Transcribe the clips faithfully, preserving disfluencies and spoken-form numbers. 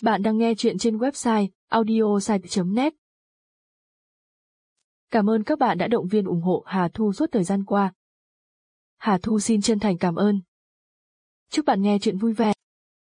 Bạn đang nghe chuyện trên website audiosite chấm net. Cảm ơn các bạn đã động viên ủng hộ Hà Thu suốt thời gian qua. Hà Thu xin chân thành cảm ơn. Chúc bạn nghe chuyện vui vẻ.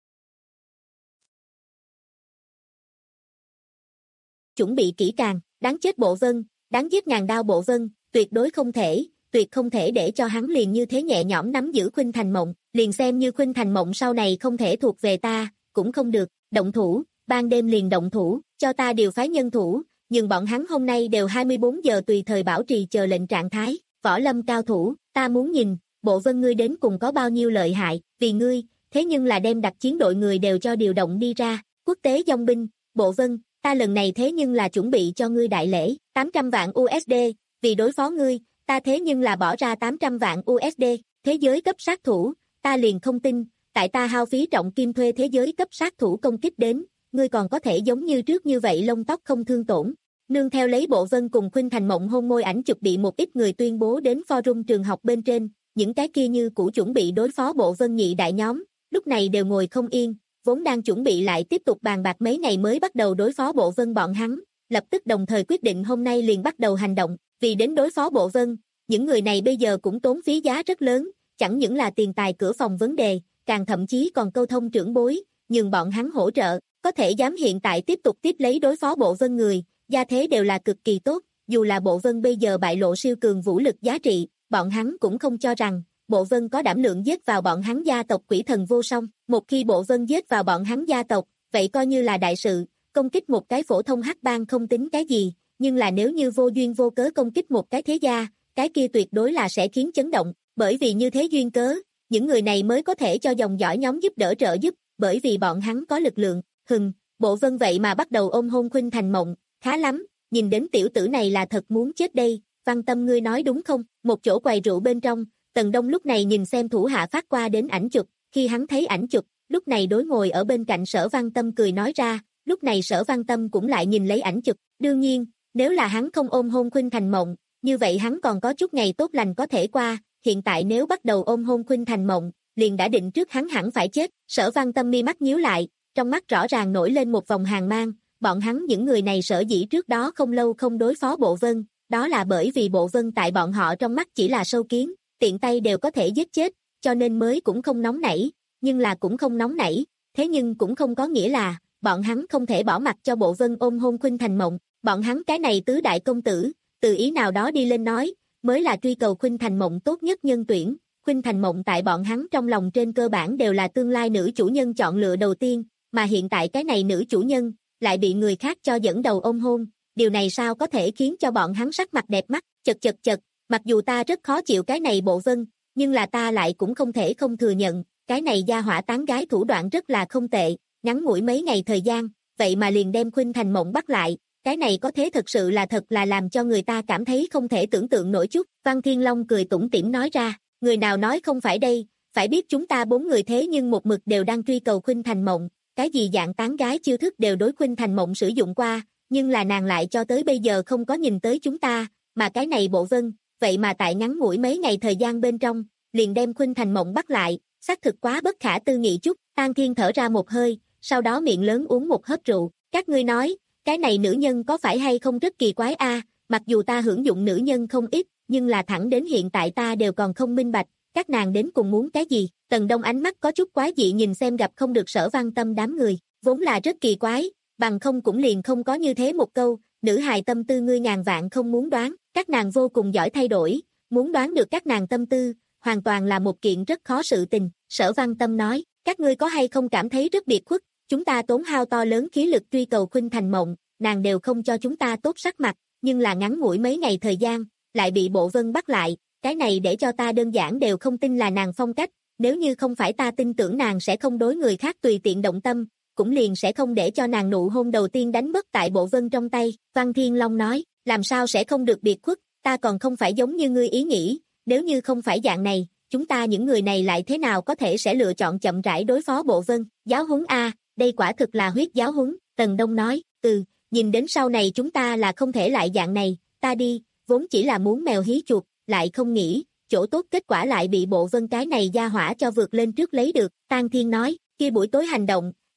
Chuẩn bị kỹ càng, đáng chết Bộ Vân, đáng giết ngàn đao Bộ Vân, tuyệt đối không thể, tuyệt không thể để cho hắn liền như thế nhẹ nhõm nắm giữ Khuynh Thành Mộng, liền xem như Khuynh Thành Mộng sau này không thể thuộc về ta, cũng không được, động thủ, ban đêm liền động thủ, cho ta điều phái nhân thủ, nhưng bọn hắn hôm nay đều hai mươi bốn giờ tùy thời bảo trì chờ lệnh trạng thái, võ lâm cao thủ, ta muốn nhìn, Bộ Vân ngươi đến cùng có bao nhiêu lợi hại, vì ngươi, thế nhưng là đem đặc chiến đội người đều cho điều động đi ra, quốc tế dòng binh, Bộ Vân, ta lần này thế nhưng là chuẩn bị cho ngươi đại lễ, tám trăm vạn u ét đê, vì đối phó ngươi, ta thế nhưng là bỏ ra tám trăm vạn u ét đê, thế giới cấp sát thủ, ta liền không tin, tại ta hao phí trọng kim thuê thế giới cấp sát thủ công kích đến, ngươi còn có thể giống như trước như vậy lông tóc không thương tổn. Nương theo lấy Bộ Vân cùng Khuynh Thành Mộng hôn môi ảnh chụp bị một ít người tuyên bố đến forum trường học bên trên, những cái kia như cũ chuẩn bị đối phó Bộ Vân nhị đại nhóm, lúc này đều ngồi không yên, vốn đang chuẩn bị lại tiếp tục bàn bạc mấy ngày mới bắt đầu đối phó Bộ Vân bọn hắn, lập tức đồng thời quyết định hôm nay liền bắt đầu hành động, vì đến đối phó Bộ Vân, những người này bây giờ cũng tốn phí giá rất lớn, chẳng những là tiền tài cửa phòng vấn đề, càng thậm chí còn câu thông trưởng bối, nhường bọn hắn hỗ trợ, có thể dám hiện tại tiếp tục tiếp lấy đối phó Bộ Vân người, gia thế đều là cực kỳ tốt, dù là Bộ Vân bây giờ bại lộ siêu cường vũ lực giá trị, bọn hắn cũng không cho rằng Bộ Vân có đảm lượng giết vào bọn hắn gia tộc Quỷ Thần Vô Song, một khi Bộ Vân giết vào bọn hắn gia tộc, vậy coi như là đại sự, công kích một cái phổ thông hắc bang không tính cái gì, nhưng là nếu như vô duyên vô cớ công kích một cái thế gia, cái kia tuyệt đối là sẽ khiến chấn động, bởi vì như thế duyên cớ, những người này mới có thể cho dòng dõi nhóm giúp đỡ trợ giúp, bởi vì bọn hắn có lực lượng, hừng, Bộ Vân vậy mà bắt đầu ôm hôn Khuynh Thành Mộng, khá lắm, nhìn đến tiểu tử này là thật muốn chết đây, Văn Tâm ngươi nói đúng không, một chỗ quầy rượu bên trong, Tần Đông lúc này nhìn xem thủ hạ phát qua đến ảnh chụp, khi hắn thấy ảnh chụp, lúc này đối ngồi ở bên cạnh Sở Văn Tâm cười nói ra, lúc này Sở Văn Tâm cũng lại nhìn lấy ảnh chụp, đương nhiên, nếu là hắn không ôm hôn Khuynh Thành Mộng, như vậy hắn còn có chút ngày tốt lành có thể qua, hiện tại nếu bắt đầu ôm hôn Khuynh Thành Mộng, liền đã định trước hắn hẳn phải chết, Sở Văn Tâm mi mắt nhíu lại, trong mắt rõ ràng nổi lên một vòng hàn mang, bọn hắn những người này sở dĩ trước đó không lâu không đối phó Bộ Vân, đó là bởi vì Bộ Vân tại bọn họ trong mắt chỉ là sâu kiến, tiện tay đều có thể giết chết, cho nên mới cũng không nóng nảy, nhưng là cũng không nóng nảy, thế nhưng cũng không có nghĩa là, bọn hắn không thể bỏ mặc cho Bộ Vân ôm hôn Khuynh Thành Mộng, bọn hắn cái này tứ đại công tử, từ ý nào đó đi lên nói, mới là truy cầu Khuynh Thành Mộng tốt nhất nhân tuyển, Khuynh Thành Mộng tại bọn hắn trong lòng trên cơ bản đều là tương lai nữ chủ nhân chọn lựa đầu tiên, mà hiện tại cái này nữ chủ nhân, lại bị người khác cho dẫn đầu ôm hôn, điều này sao có thể khiến cho bọn hắn sắc mặt đẹp mắt, chật chật chật, mặc dù ta rất khó chịu cái này Bộ Vân, nhưng là ta lại cũng không thể không thừa nhận, cái này gia hỏa tán gái thủ đoạn rất là không tệ, ngắn ngủi mấy ngày thời gian, vậy mà liền đem Khuynh Thành Mộng bắt lại, cái này có thế thực sự là thật là làm cho người ta cảm thấy không thể tưởng tượng nổi chút, Văn Thiên Long cười tủm tỉm nói ra, người nào nói không phải đây, phải biết chúng ta bốn người thế nhưng một mực đều đang truy cầu Khuynh Thành Mộng, cái gì dạng tán gái chiêu thức đều đối Khuynh Thành Mộng sử dụng qua, nhưng là nàng lại cho tới bây giờ không có nhìn tới chúng ta, mà cái này Bộ Vân, vậy mà tại ngắn ngủi mấy ngày thời gian bên trong, liền đem Khuynh Thành Mộng bắt lại, xác thực quá bất khả tư nghị chút, An Thiên thở ra một hơi, sau đó miệng lớn uống một hớp rượu, các ngươi nói, cái này nữ nhân có phải hay không rất kỳ quái a? Mặc dù ta hưởng dụng nữ nhân không ít, nhưng là thẳng đến hiện tại ta đều còn không minh bạch, các nàng đến cùng muốn cái gì, Tần Đông ánh mắt có chút quái dị nhìn xem gặp không được Sở Văn Tâm đám người, vốn là rất kỳ quái, bằng không cũng liền không có như thế một câu, nữ hài tâm tư ngươi ngàn vạn không muốn đoán, các nàng vô cùng giỏi thay đổi, muốn đoán được các nàng tâm tư, hoàn toàn là một kiện rất khó sự tình, Sở Văn Tâm nói, các ngươi có hay không cảm thấy rất biệt khuất, chúng ta tốn hao to lớn khí lực truy cầu Khuynh Thành Mộng, nàng đều không cho chúng ta tốt sắc mặt, nhưng là ngắn ngủi mấy ngày thời gian, lại bị Bộ Vân bắt lại, cái này để cho ta đơn giản đều không tin là nàng phong cách, nếu như không phải ta tin tưởng nàng sẽ không đối người khác tùy tiện động tâm, cũng liền sẽ không để cho nàng nụ hôn đầu tiên đánh mất tại Bộ Vân trong tay, Văn Thiên Long nói, làm sao sẽ không được biệt khuất, ta còn không phải giống như ngươi ý nghĩ, nếu như không phải dạng này, chúng ta những người này lại thế nào có thể sẽ lựa chọn chậm rãi đối phó Bộ Vân, giáo huấn a, đây quả thực là huyết giáo huấn, Tần Đông nói, ừ, nhìn đến sau này chúng ta là không thể lại dạng này, ta đi, vốn chỉ là muốn mèo hí chuột, lại không nghĩ, chỗ tốt kết quả lại bị Bộ Vân cái này gia hỏa cho vượt lên trước lấy được, Tang Thiên nói, kia buổi tối hành động,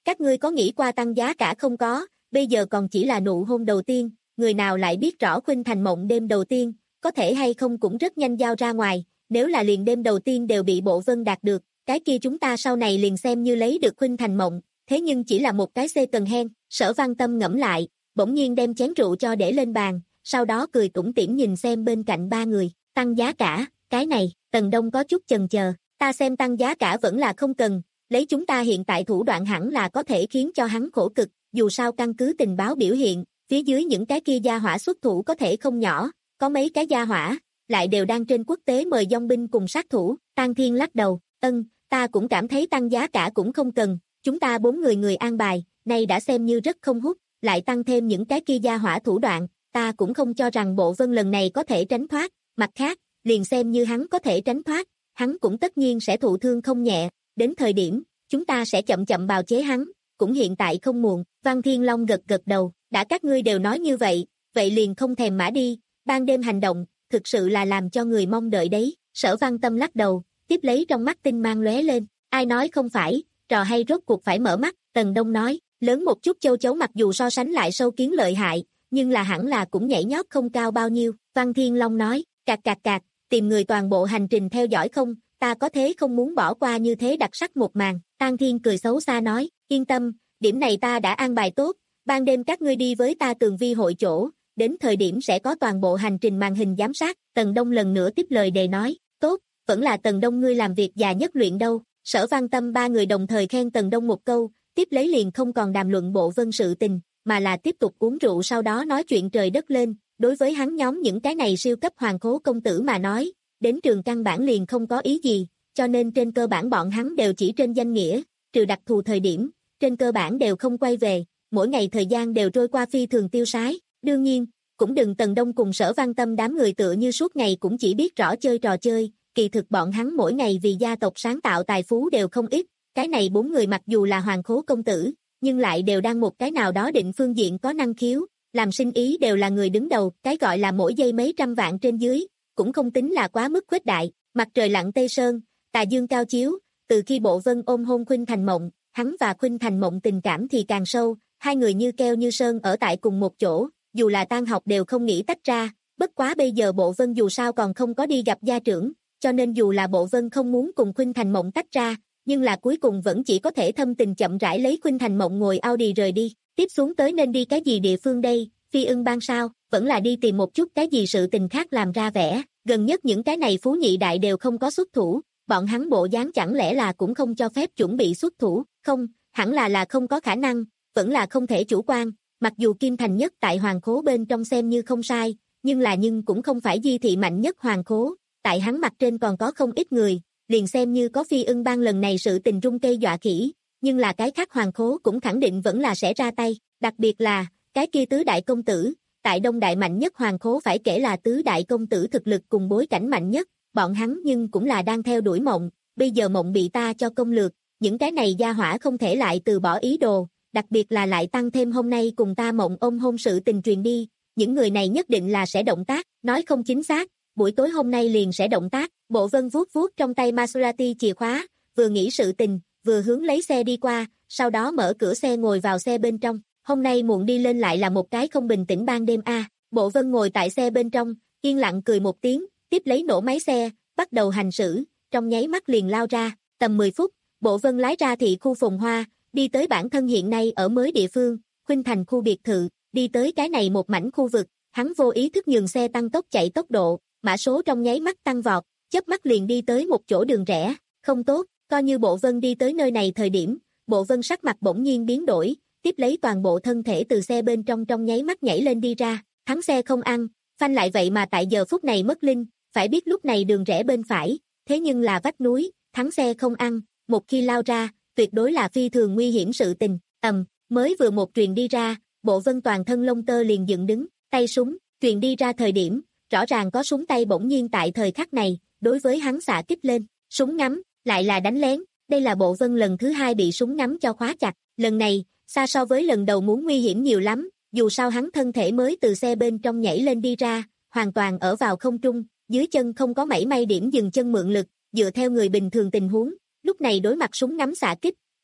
Các ngươi có nghĩ qua tăng giá cả không có, bây giờ còn chỉ là nụ hôn đầu tiên, người nào lại biết rõ Khuynh Thành Mộng đêm đầu tiên, có thể hay không cũng rất nhanh giao ra ngoài, nếu là liền đêm đầu tiên đều bị Bộ Vân đạt được, cái kia chúng ta sau này liền xem như lấy được Khuynh Thành Mộng, thế nhưng chỉ là một cái xê cần hen, Sở Văn Tâm ngẫm lại, bỗng nhiên đem chén rượu cho để lên bàn, sau đó cười tủm tỉm nhìn xem bên cạnh ba người, tăng giá cả, cái này, Tần Đông có chút chần chờ, ta xem tăng giá cả vẫn là không cần, lấy chúng ta hiện tại thủ đoạn hẳn là có thể khiến cho hắn khổ cực, dù sao căn cứ tình báo biểu hiện, phía dưới những cái kia gia hỏa xuất thủ có thể không nhỏ, có mấy cái gia hỏa, lại đều đang trên quốc tế mời dòng binh cùng sát thủ, Tang Thiên lắc đầu, ân, ta cũng cảm thấy tăng giá cả cũng không cần, chúng ta bốn người người an bài, nay đã xem như rất không hút, lại tăng thêm những cái kia gia hỏa thủ đoạn, ta cũng không cho rằng Bộ Vân lần này có thể tránh thoát, mặt khác, liền xem như hắn có thể tránh thoát, hắn cũng tất nhiên sẽ thụ thương không nhẹ, đến thời điểm, chúng ta sẽ chậm chậm bào chế hắn, cũng hiện tại không muộn, Văn Thiên Long gật gật đầu, đã các ngươi đều nói như vậy, vậy liền không thèm mã đi, ban đêm hành động, thực sự là làm cho người mong đợi đấy, Sở Văn Tâm lắc đầu, tiếp lấy trong mắt tinh mang lóe lên, ai nói không phải, trò hay rốt cuộc phải mở mắt, Tần Đông nói, lớn một chút châu chấu mặc dù so sánh lại sâu kiến lợi hại, nhưng là hẳn là cũng nhảy nhót không cao bao nhiêu, Văn Thiên Long nói, cạc cạc cạc, tìm người toàn bộ hành trình theo dõi không, ta có thế không muốn bỏ qua như thế đặc sắc một màn, Tang Thiên cười xấu xa nói, yên tâm, điểm này ta đã an bài tốt, ban đêm các ngươi đi với ta tường vi hội chỗ, đến thời điểm sẽ có toàn bộ hành trình màn hình giám sát, Tần Đông lần nữa tiếp lời đề nói, tốt, vẫn là Tần Đông ngươi làm việc già nhất luyện đâu, Sở Văn Tâm ba người đồng thời khen Tần Đông một câu, tiếp lấy liền không còn đàm luận Bộ Vân sự tình, mà là tiếp tục uống rượu sau đó nói chuyện trời đất lên, đối với hắn nhóm những cái này siêu cấp hoàng khố công tử mà nói, đến trường căn bản liền không có ý gì, cho nên trên cơ bản bọn hắn đều chỉ trên danh nghĩa, trừ đặc thù thời điểm, trên cơ bản đều không quay về, mỗi ngày thời gian đều trôi qua phi thường tiêu sái, đương nhiên, cũng đừng Tần Đông cùng Sở Văn Tâm đám người tựa như suốt ngày cũng chỉ biết rõ chơi trò chơi, kỳ thực bọn hắn mỗi ngày vì gia tộc sáng tạo tài phú đều không ít, cái này bốn người mặc dù là hoàng khố công tử, nhưng lại đều đang một cái nào đó định phương diện có năng khiếu, làm sinh ý đều là người đứng đầu, cái gọi là mỗi giây mấy trăm vạn trên dưới, cũng không tính là quá mức khuếch đại, mặt trời lặn tây sơn, tà dương cao chiếu, từ khi Bộ Vân ôm hôn Khuynh Thành Mộng, hắn và Khuynh Thành Mộng tình cảm thì càng sâu, hai người như keo như sơn ở tại cùng một chỗ, dù là tan học đều không nghĩ tách ra, bất quá bây giờ Bộ Vân dù sao còn không có đi gặp gia trưởng, cho nên dù là Bộ Vân không muốn cùng Khuynh Thành Mộng tách ra, nhưng là cuối cùng vẫn chỉ có thể thâm tình chậm rãi lấy Khuynh Thành Mộng ngồi Audi rời đi, tiếp xuống tới nên đi cái gì địa phương đây, Phi Ưng Bang sao, vẫn là đi tìm một chút cái gì sự tình khác làm ra vẻ, gần nhất những cái này phú nhị đại đều không có xuất thủ, bọn hắn bộ dáng chẳng lẽ là cũng không cho phép chuẩn bị xuất thủ, không, hẳn là là không có khả năng, vẫn là không thể chủ quan, mặc dù Kim Thành Nhất tại hoàng khố bên trong xem như không sai, nhưng là nhưng cũng không phải di thị mạnh nhất hoàng khố, tại hắn mặt trên còn có không ít người, liền xem như có Phi Ưng Bang lần này sự tình rung cây dọa khỉ, nhưng là cái khác hoàng khố cũng khẳng định vẫn là sẽ ra tay, đặc biệt là, cái kia tứ đại công tử, tại đông đại mạnh nhất hoàng khố phải kể là tứ đại công tử thực lực cùng bối cảnh mạnh nhất, bọn hắn nhưng cũng là đang theo đuổi Mộng, bây giờ Mộng bị ta cho công lược, những cái này gia hỏa không thể lại từ bỏ ý đồ, đặc biệt là lại tăng thêm hôm nay cùng ta Mộng ôm hôn sự tình truyền đi, những người này nhất định là sẽ động tác, nói không chính xác, buổi tối hôm nay liền sẽ động tác, Bộ Vân vuốt vuốt trong tay Maserati chìa khóa, vừa nghĩ sự tình, vừa hướng lấy xe đi qua, sau đó mở cửa xe ngồi vào xe bên trong, hôm nay muộn đi lên lại là một cái không bình tĩnh ban đêm a. Bộ Vân ngồi tại xe bên trong, yên lặng cười một tiếng, tiếp lấy nổ máy xe, bắt đầu hành xử, trong nháy mắt liền lao ra, tầm mười phút, Bộ Vân lái ra thị khu Phồn Hoa, đi tới bản thân hiện nay ở mới địa phương, Khuynh Thành khu biệt thự, đi tới cái này một mảnh khu vực, hắn vô ý thức nhường xe tăng tốc chạy tốc độ, mã số trong nháy mắt tăng vọt, chớp mắt liền đi tới một chỗ đường rẽ, không tốt, coi như Bộ Vân đi tới nơi này thời điểm, Bộ Vân sắc mặt bỗng nhiên biến đổi, tiếp lấy toàn bộ thân thể từ xe bên trong trong nháy mắt nhảy lên đi ra, thắng xe không ăn, phanh lại vậy mà tại giờ phút này mất linh, phải biết lúc này đường rẽ bên phải, thế nhưng là vách núi, thắng xe không ăn, một khi lao ra, tuyệt đối là phi thường nguy hiểm sự tình, ầm, mới vừa một truyền đi ra, Bộ Vân toàn thân lông tơ liền dựng đứng, tay súng, truyền đi ra thời điểm, rõ ràng có súng tay bỗng nhiên tại thời khắc này, đối với hắn xạ kích lên, súng ngắm, lại là đánh lén, đây là Bộ Vân lần thứ hai bị súng ngắm cho khóa chặt, lần này, xa so với lần đầu muốn nguy hiểm nhiều lắm, dù sao hắn thân thể mới từ xe bên trong nhảy lên đi ra, hoàn toàn ở vào không trung, dưới chân không có mảy may điểm dừng chân mượn lực, dựa theo người bình thường tình huống, lúc này đối mặt súng ngắm xạ kích,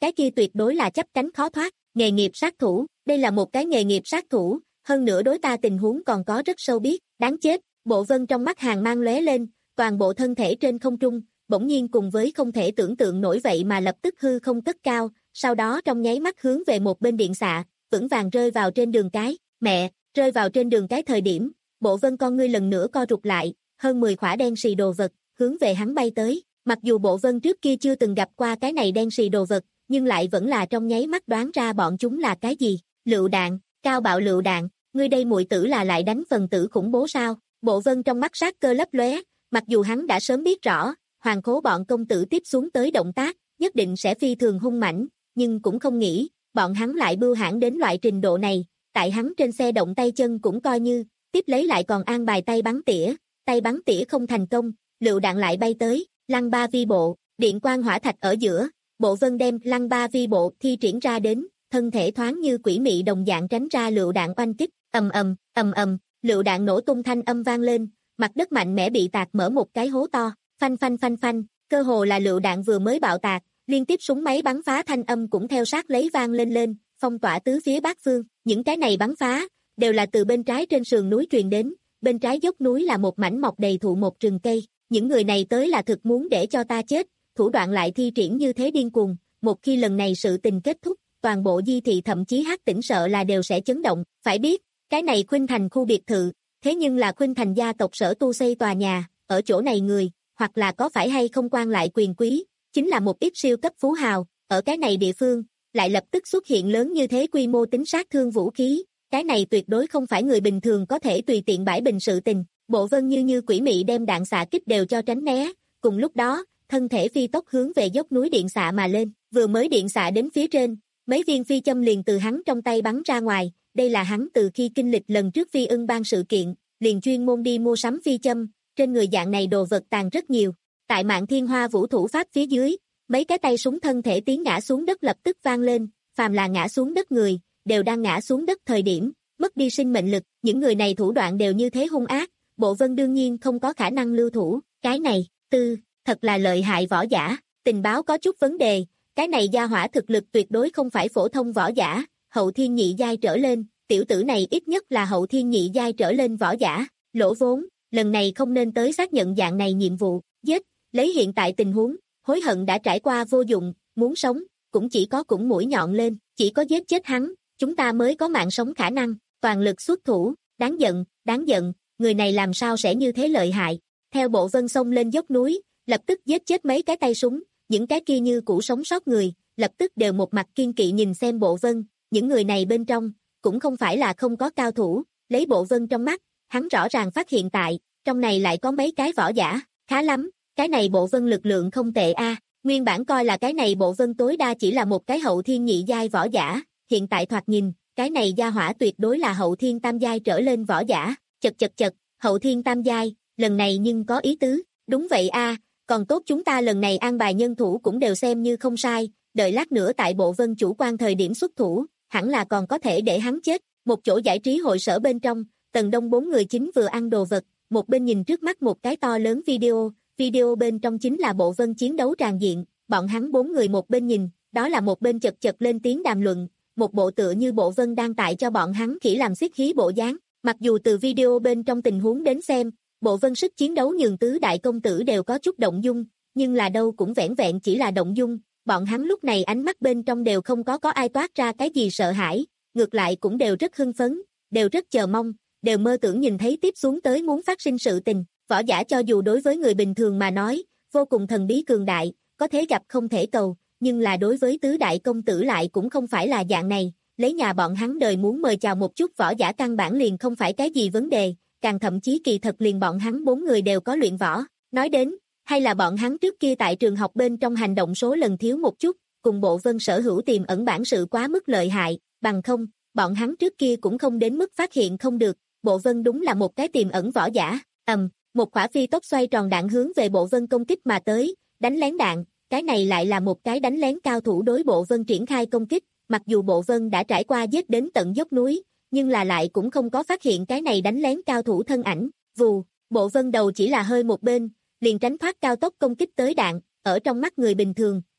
cái kia tuyệt đối là chấp cánh khó thoát, nghề nghiệp sát thủ, đây là một cái nghề nghiệp sát thủ, hơn nữa đối ta tình huống còn có rất sâu biết, đáng chết, Bộ Vân trong mắt hàng mang lóe lên, toàn bộ thân thể trên không trung, bỗng nhiên cùng với không thể tưởng tượng nổi vậy mà lập tức hư không cất cao, sau đó trong nháy mắt hướng về một bên điện xạ, vững vàng rơi vào trên đường cái, mẹ, rơi vào trên đường cái thời điểm, Bộ Vân con ngươi lần nữa co rụt lại, hơn mười khỏa đen xì đồ vật, hướng về hắn bay tới, mặc dù Bộ Vân trước kia chưa từng gặp qua cái này đen xì đồ vật, nhưng lại vẫn là trong nháy mắt đoán ra bọn chúng là cái gì, lựu đạn, cao bạo lựu đạn, ngươi đây muội tử là lại đánh phần tử khủng bố sao, Bộ Vân trong mắt sát cơ lấp lóe, mặc dù hắn đã sớm biết rõ, Hoàng Khố bọn công tử tiếp xuống tới động tác, nhất định sẽ phi thường hung mãnh, nhưng cũng không nghĩ, bọn hắn lại bưu hãn đến loại trình độ này, tại hắn trên xe động tay chân cũng coi như, tiếp lấy lại còn an bài tay bắn tỉa, tay bắn tỉa không thành công, lựu đạn lại bay tới, lăng ba vi bộ, điện quang hỏa thạch ở giữa, Bộ Vân đem lăng ba vi bộ thi triển ra đến, thân thể thoáng như quỷ mị đồng dạng tránh ra lựu đạn oanh kích, ầm ầm, ầm ầm, lựu đạn nổ tung thanh âm vang lên, mặt đất mạnh mẽ bị tạc mở một cái hố to, phanh phanh phanh phanh, cơ hồ là lựu đạn vừa mới bạo tạc, liên tiếp súng máy bắn phá thanh âm cũng theo sát lấy vang lên lên, phong tỏa tứ phía bát phương, những cái này bắn phá, đều là từ bên trái trên sườn núi truyền đến, bên trái dốc núi là một mảnh mọc đầy thụ một rừng cây, những người này tới là thực muốn để cho ta chết, thủ đoạn lại thi triển như thế điên cuồng, một khi lần này sự tình kết thúc, toàn bộ Di thị thậm chí Hắc Tỉnh sợ là đều sẽ chấn động, phải biết, cái này Khuynh Thành khu biệt thự, thế nhưng là Khuynh Thành gia tộc sở tu xây tòa nhà, ở chỗ này người, hoặc là có phải hay không quan lại quyền quý, chính là một ít siêu cấp phú hào, ở cái này địa phương, lại lập tức xuất hiện lớn như thế quy mô tính sát thương vũ khí, cái này tuyệt đối không phải người bình thường có thể tùy tiện bãi bình sự tình, Bộ Vân như như quỷ mị đem đạn xạ kích đều cho tránh né, cùng lúc đó, thân thể phi tốc hướng về dốc núi điện xạ mà lên, vừa mới điện xạ đến phía trên, mấy viên phi châm liền từ hắn trong tay bắn ra ngoài, đây là hắn từ khi kinh lịch lần trước phi ưng ban sự kiện, liền chuyên môn đi mua sắm phi châm, trên người dạng này đồ vật tàn rất nhiều. Tại Mạn Thiên Hoa vũ thủ pháp phía dưới, mấy cái tay súng thân thể tiến ngã xuống đất lập tức vang lên, phàm là ngã xuống đất người, đều đang ngã xuống đất thời điểm, mất đi sinh mệnh lực, những người này thủ đoạn đều như thế hung ác, Bộ Vân đương nhiên không có khả năng lưu thủ, cái này, tư, thật là lợi hại võ giả, tình báo có chút vấn đề, cái này gia hỏa thực lực tuyệt đối không phải phổ thông võ giả, hậu thiên nhị giai trở lên, tiểu tử này ít nhất là hậu thiên nhị giai trở lên võ giả, lỗ vốn, lần này không nên tới xác nhận dạng này nhiệm vụ, giết, lấy hiện tại tình huống, hối hận đã trải qua vô dụng, muốn sống, cũng chỉ có cũng mũi nhọn lên, chỉ có giết chết hắn, chúng ta mới có mạng sống khả năng, toàn lực xuất thủ, đáng giận, đáng giận, người này làm sao sẽ như thế lợi hại, theo Bộ Vân xông lên dốc núi, lập tức giết chết mấy cái tay súng, những cái kia như cũ sống sót người, lập tức đều một mặt kiên kỵ nhìn xem Bộ Vân, những người này bên trong, cũng không phải là không có cao thủ, lấy Bộ Vân trong mắt, hắn rõ ràng phát hiện tại, trong này lại có mấy cái võ giả, khá lắm, cái này Bộ Vân lực lượng không tệ a, nguyên bản coi là cái này Bộ Vân tối đa chỉ là một cái hậu thiên nhị giai võ giả, hiện tại thoạt nhìn, cái này gia hỏa tuyệt đối là hậu thiên tam giai trở lên võ giả, chật chật chật, hậu thiên tam giai, lần này nhưng có ý tứ, đúng vậy a, còn tốt chúng ta lần này an bài nhân thủ cũng đều xem như không sai, đợi lát nữa tại Bộ Vân chủ quan thời điểm xuất thủ, hẳn là còn có thể để hắn chết, một chỗ giải trí hội sở bên trong, Tần Đông bốn người chính vừa ăn đồ vật, một bên nhìn trước mắt một cái to lớn video, video bên trong chính là Bộ Vân chiến đấu tràn diện, bọn hắn bốn người một bên nhìn, đó là một bên chật chật lên tiếng đàm luận, một bộ tựa như Bộ Vân đang tại cho bọn hắn khỉ làm xiết hí bộ dáng, mặc dù từ video bên trong tình huống đến xem, Bộ Vân sức chiến đấu nhường tứ đại công tử đều có chút động dung, nhưng là đâu cũng vẻn vẹn chỉ là động dung, bọn hắn lúc này ánh mắt bên trong đều không có có ai toát ra cái gì sợ hãi, ngược lại cũng đều rất hưng phấn, đều rất chờ mong, đều mơ tưởng nhìn thấy tiếp xuống tới muốn phát sinh sự tình, võ giả cho dù đối với người bình thường mà nói, vô cùng thần bí cường đại, có thể gặp không thể cầu, nhưng là đối với tứ đại công tử lại cũng không phải là dạng này, lấy nhà bọn hắn đời muốn mời chào một chút võ giả căn bản liền không phải cái gì vấn đề, càng thậm chí kỳ thật liền bọn hắn bốn người đều có luyện võ, nói đến, hay là bọn hắn trước kia tại trường học bên trong hành động số lần thiếu một chút, cùng Bộ Vân sở hữu tiềm ẩn bản sự quá mức lợi hại, bằng không, bọn hắn trước kia cũng không đến mức phát hiện không được, Bộ Vân đúng là một cái tiềm ẩn võ giả, ầm, một quả phi tốc xoay tròn đạn hướng về Bộ Vân công kích mà tới, đánh lén đạn, cái này lại là một cái đánh lén cao thủ đối Bộ Vân triển khai công kích, mặc dù Bộ Vân đã trải qua giết đến tận dốc núi, nhưng là lại cũng không có phát hiện cái này đánh lén cao thủ thân ảnh, vù, Bộ Vân đầu chỉ là hơi một bên, liền tránh thoát cao tốc công kích tới đạn, ở trong mắt người bình thường,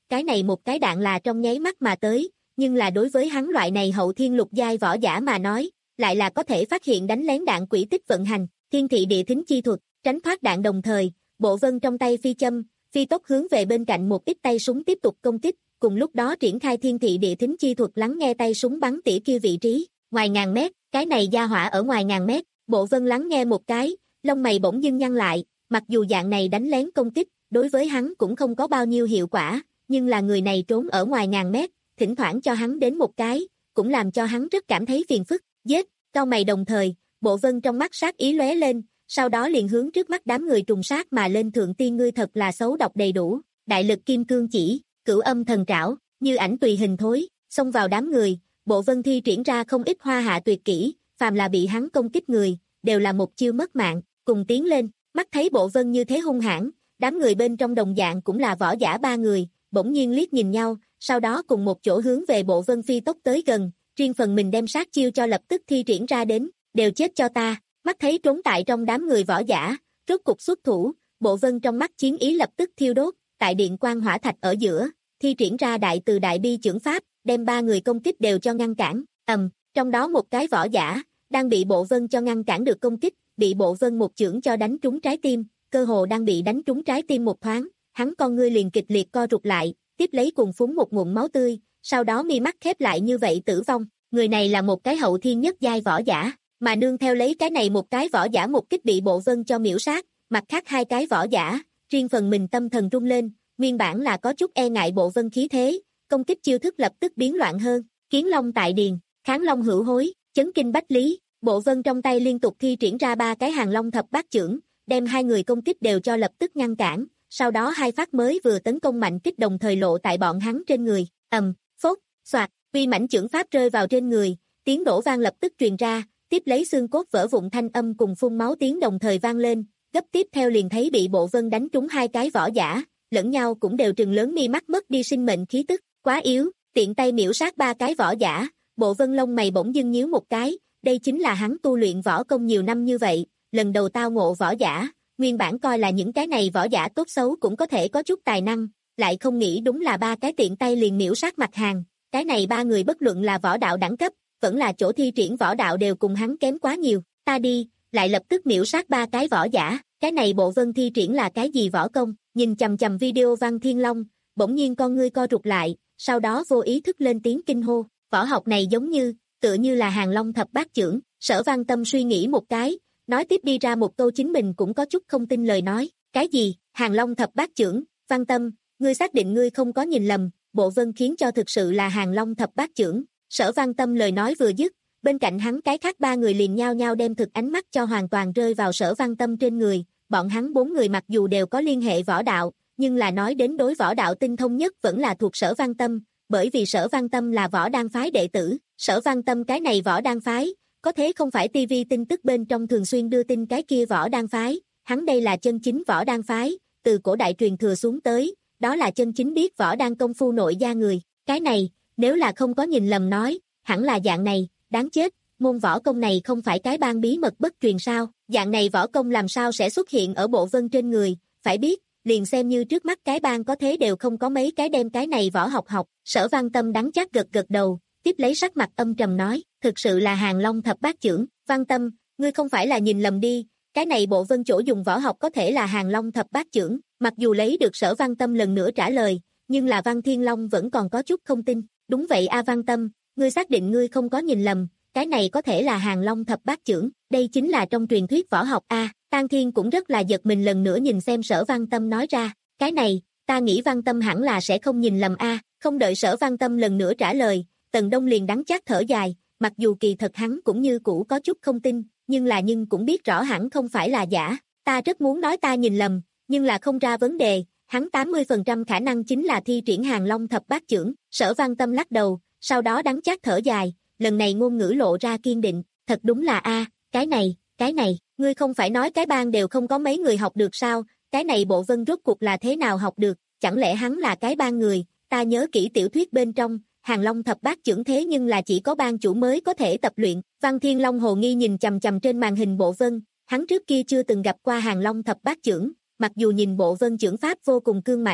cái này một cái đạn là trong nháy mắt mà tới, nhưng là đối với hắn loại này hậu thiên lục giai võ giả mà nói, lại là có thể phát hiện đánh lén đạn quỹ tích vận hành, thiên thị địa thính chi thuật, tránh thoát đạn đồng thời, Bộ Vân trong tay phi châm, phi tốc hướng về bên cạnh một ít tay súng tiếp tục công kích, cùng lúc đó triển khai thiên thị địa thính chi thuật lắng nghe tay súng bắn tỉa kia vị trí, ngoài ngàn mét, cái này gia hỏa ở ngoài ngàn mét, Bộ Vân lắng nghe một cái, lông mày bỗng dưng nhăn lại, mặc dù dạng này đánh lén công kích, đối với hắn cũng không có bao nhiêu hiệu quả, nhưng là người này trốn ở ngoài ngàn mét, thỉnh thoảng cho hắn đến một cái, cũng làm cho hắn rất cảm thấy phiền phức, giết, cau mày đồng thời, Bộ Vân trong mắt sát ý lóe lên, sau đó liền hướng trước mắt đám người trùng sát mà lên. Thượng tiên ngươi thật là xấu độc đầy đủ, đại lực kim cương chỉ, cửu âm thần trảo, như ảnh tùy hình thối, xông vào đám người, Bộ Vân thi triển ra không ít hoa hạ tuyệt kỹ, phàm là bị hắn công kích người, đều là một chiêu mất mạng, cùng tiến lên, mắt thấy Bộ Vân như thế hung hãn, đám người bên trong đồng dạng cũng là võ giả ba người, bỗng nhiên liếc nhìn nhau, sau đó cùng một chỗ hướng về Bộ Vân phi tốc tới gần, riêng phần mình đem sát chiêu cho lập tức thi triển ra đến, đều chết cho ta, mắt thấy trốn tại trong đám người võ giả, rốt cục xuất thủ, Bộ Vân trong mắt chiến ý lập tức thiêu đốt, tại điện quang hỏa thạch ở giữa, thi triển ra đại từ đại bi chưởng pháp, đem ba người công kích đều cho ngăn cản, ầm, trong đó một cái võ giả, đang bị Bộ Vân cho ngăn cản được công kích, bị Bộ Vân một chưởng cho đánh trúng trái tim, cơ hồ đang bị đánh trúng trái tim một thoáng, hắn con ngươi liền kịch liệt co rụt lại, tiếp lấy cùng phúng một ngụm máu tươi, sau đó mi mắt khép lại như vậy tử vong, người này là một cái hậu thiên nhất giai võ giả, mà nương theo lấy cái này một cái võ giả một kích bị Bộ Vân cho miễu sát, mặt khác hai cái võ giả, riêng phần mình tâm thần rung lên, nguyên bản là có chút e ngại Bộ Vân khí thế, công kích chiêu thức lập tức biến loạn hơn, kiến long tại điền, kháng long hữu hối, chấn kinh bách lý, Bộ Vân trong tay liên tục thi triển ra ba cái hàng long thập bát chưởng, đem hai người công kích đều cho lập tức ngăn cản, sau đó hai phát mới vừa tấn công mạnh kích đồng thời lộ tại bọn hắn trên người, ầm, phốt, xoạt, uy mãnh chưởng pháp rơi vào trên người, tiếng nổ vang lập tức truyền ra, tiếp lấy xương cốt vỡ vụn thanh âm cùng phun máu tiếng đồng thời vang lên, gấp tiếp theo liền thấy bị Bộ Vân đánh trúng hai cái võ giả, lẫn nhau cũng đều trừng lớn mi mắt mất đi sinh mệnh khí tức, quá yếu, tiện tay miễu sát ba cái võ giả, Bộ Vân lông mày bỗng dưng nhíu một cái, đây chính là hắn tu luyện võ công nhiều năm như vậy, lần đầu tao ngộ võ giả, nguyên bản coi là những cái này võ giả tốt xấu cũng có thể có chút tài năng, lại không nghĩ đúng là ba cái tiện tay liền miễu sát mặt hàng, cái này ba người bất luận là võ đạo đẳng cấp, vẫn là chỗ thi triển võ đạo đều cùng hắn kém quá nhiều, ta đi, lại lập tức miễu sát ba cái võ giả, cái này Bộ Vân thi triển là cái gì võ công, nhìn chầm chầm video Văn Thiên Long, bỗng nhiên con ngươi co rụt lại, sau đó vô ý thức lên tiếng kinh hô, võ học này giống như, tựa như là hàng long thập bát chưởng, Sở Văn Tâm suy nghĩ một cái, nói tiếp đi ra một câu chính mình cũng có chút không tin lời nói, cái gì, hàng long thập bát chưởng, Văn Tâm, ngươi xác định ngươi không có nhìn lầm, Bộ Vân khiến cho thực sự là hàng long thập bát chưởng, Sở Văn Tâm lời nói vừa dứt, bên cạnh hắn cái khác ba người liền nhao nhao đem thực ánh mắt cho hoàn toàn rơi vào Sở Văn Tâm trên người, bọn hắn bốn người mặc dù đều có liên hệ võ đạo, nhưng là nói đến đối võ đạo tinh thông nhất vẫn là thuộc Sở Văn Tâm, bởi vì Sở Văn Tâm là võ đan phái đệ tử, Sở Văn Tâm cái này võ đan phái, có thế không phải ti vi tin tức bên trong thường xuyên đưa tin cái kia võ đan phái, hắn đây là chân chính võ đan phái, từ cổ đại truyền thừa xuống tới, đó là chân chính biết võ đan công phu nội gia người, cái này, nếu là không có nhìn lầm nói, hẳn là dạng này, đáng chết, môn võ công này không phải cái bang bí mật bất truyền sao, dạng này võ công làm sao sẽ xuất hiện ở Bộ Vân trên người, phải biết, liền xem như trước mắt cái bang có thế đều không có mấy cái đem cái này võ học học, Sở Văn Tâm đắng chát gật gật đầu, tiếp lấy sắc mặt âm trầm nói, thực sự là hàng long thập bát chưởng, Văn Tâm, ngươi không phải là nhìn lầm đi, cái này Bộ Vân chỗ dùng võ học có thể là hàng long thập bát chưởng, mặc dù lấy được Sở Văn Tâm lần nữa trả lời, nhưng là Văn Thiên Long vẫn còn có chút không tin, đúng vậy a Văn Tâm, ngươi xác định ngươi không có nhìn lầm, cái này có thể là hàng long thập bát chưởng, đây chính là trong truyền thuyết võ học a. Tang Thiên cũng rất là giật mình lần nữa nhìn xem Sở Văn Tâm nói ra, cái này, ta nghĩ Văn Tâm hẳn là sẽ không nhìn lầm a. Không đợi Sở Văn Tâm lần nữa trả lời, Tần Đông liền đắng chát thở dài, mặc dù kỳ thật hắn cũng như cũ có chút không tin, nhưng là nhưng cũng biết rõ hẳn không phải là giả, ta rất muốn nói ta nhìn lầm, nhưng là không ra vấn đề, hắn tám mươi phần trăm khả năng chính là thi triển hàng long thập bát chưởng, Sở Văn Tâm lắc đầu, sau đó đắng chát thở dài, lần này ngôn ngữ lộ ra kiên định, thật đúng là a, cái này, cái này, ngươi không phải nói cái bang đều không có mấy người học được sao, cái này Bộ Vân rốt cuộc là thế nào học được, chẳng lẽ hắn là cái bang người, ta nhớ kỹ tiểu thuyết bên trong, hàng long thập bát chưởng thế nhưng là chỉ có bang chủ mới có thể tập luyện, Văn Thiên Long hồ nghi nhìn chầm chầm trên màn hình Bộ Vân, hắn trước kia chưa từng gặp qua hàng long thập bát chưởng, mặc dù nhìn Bộ Vân chưởng pháp vô cùng cương mãnh,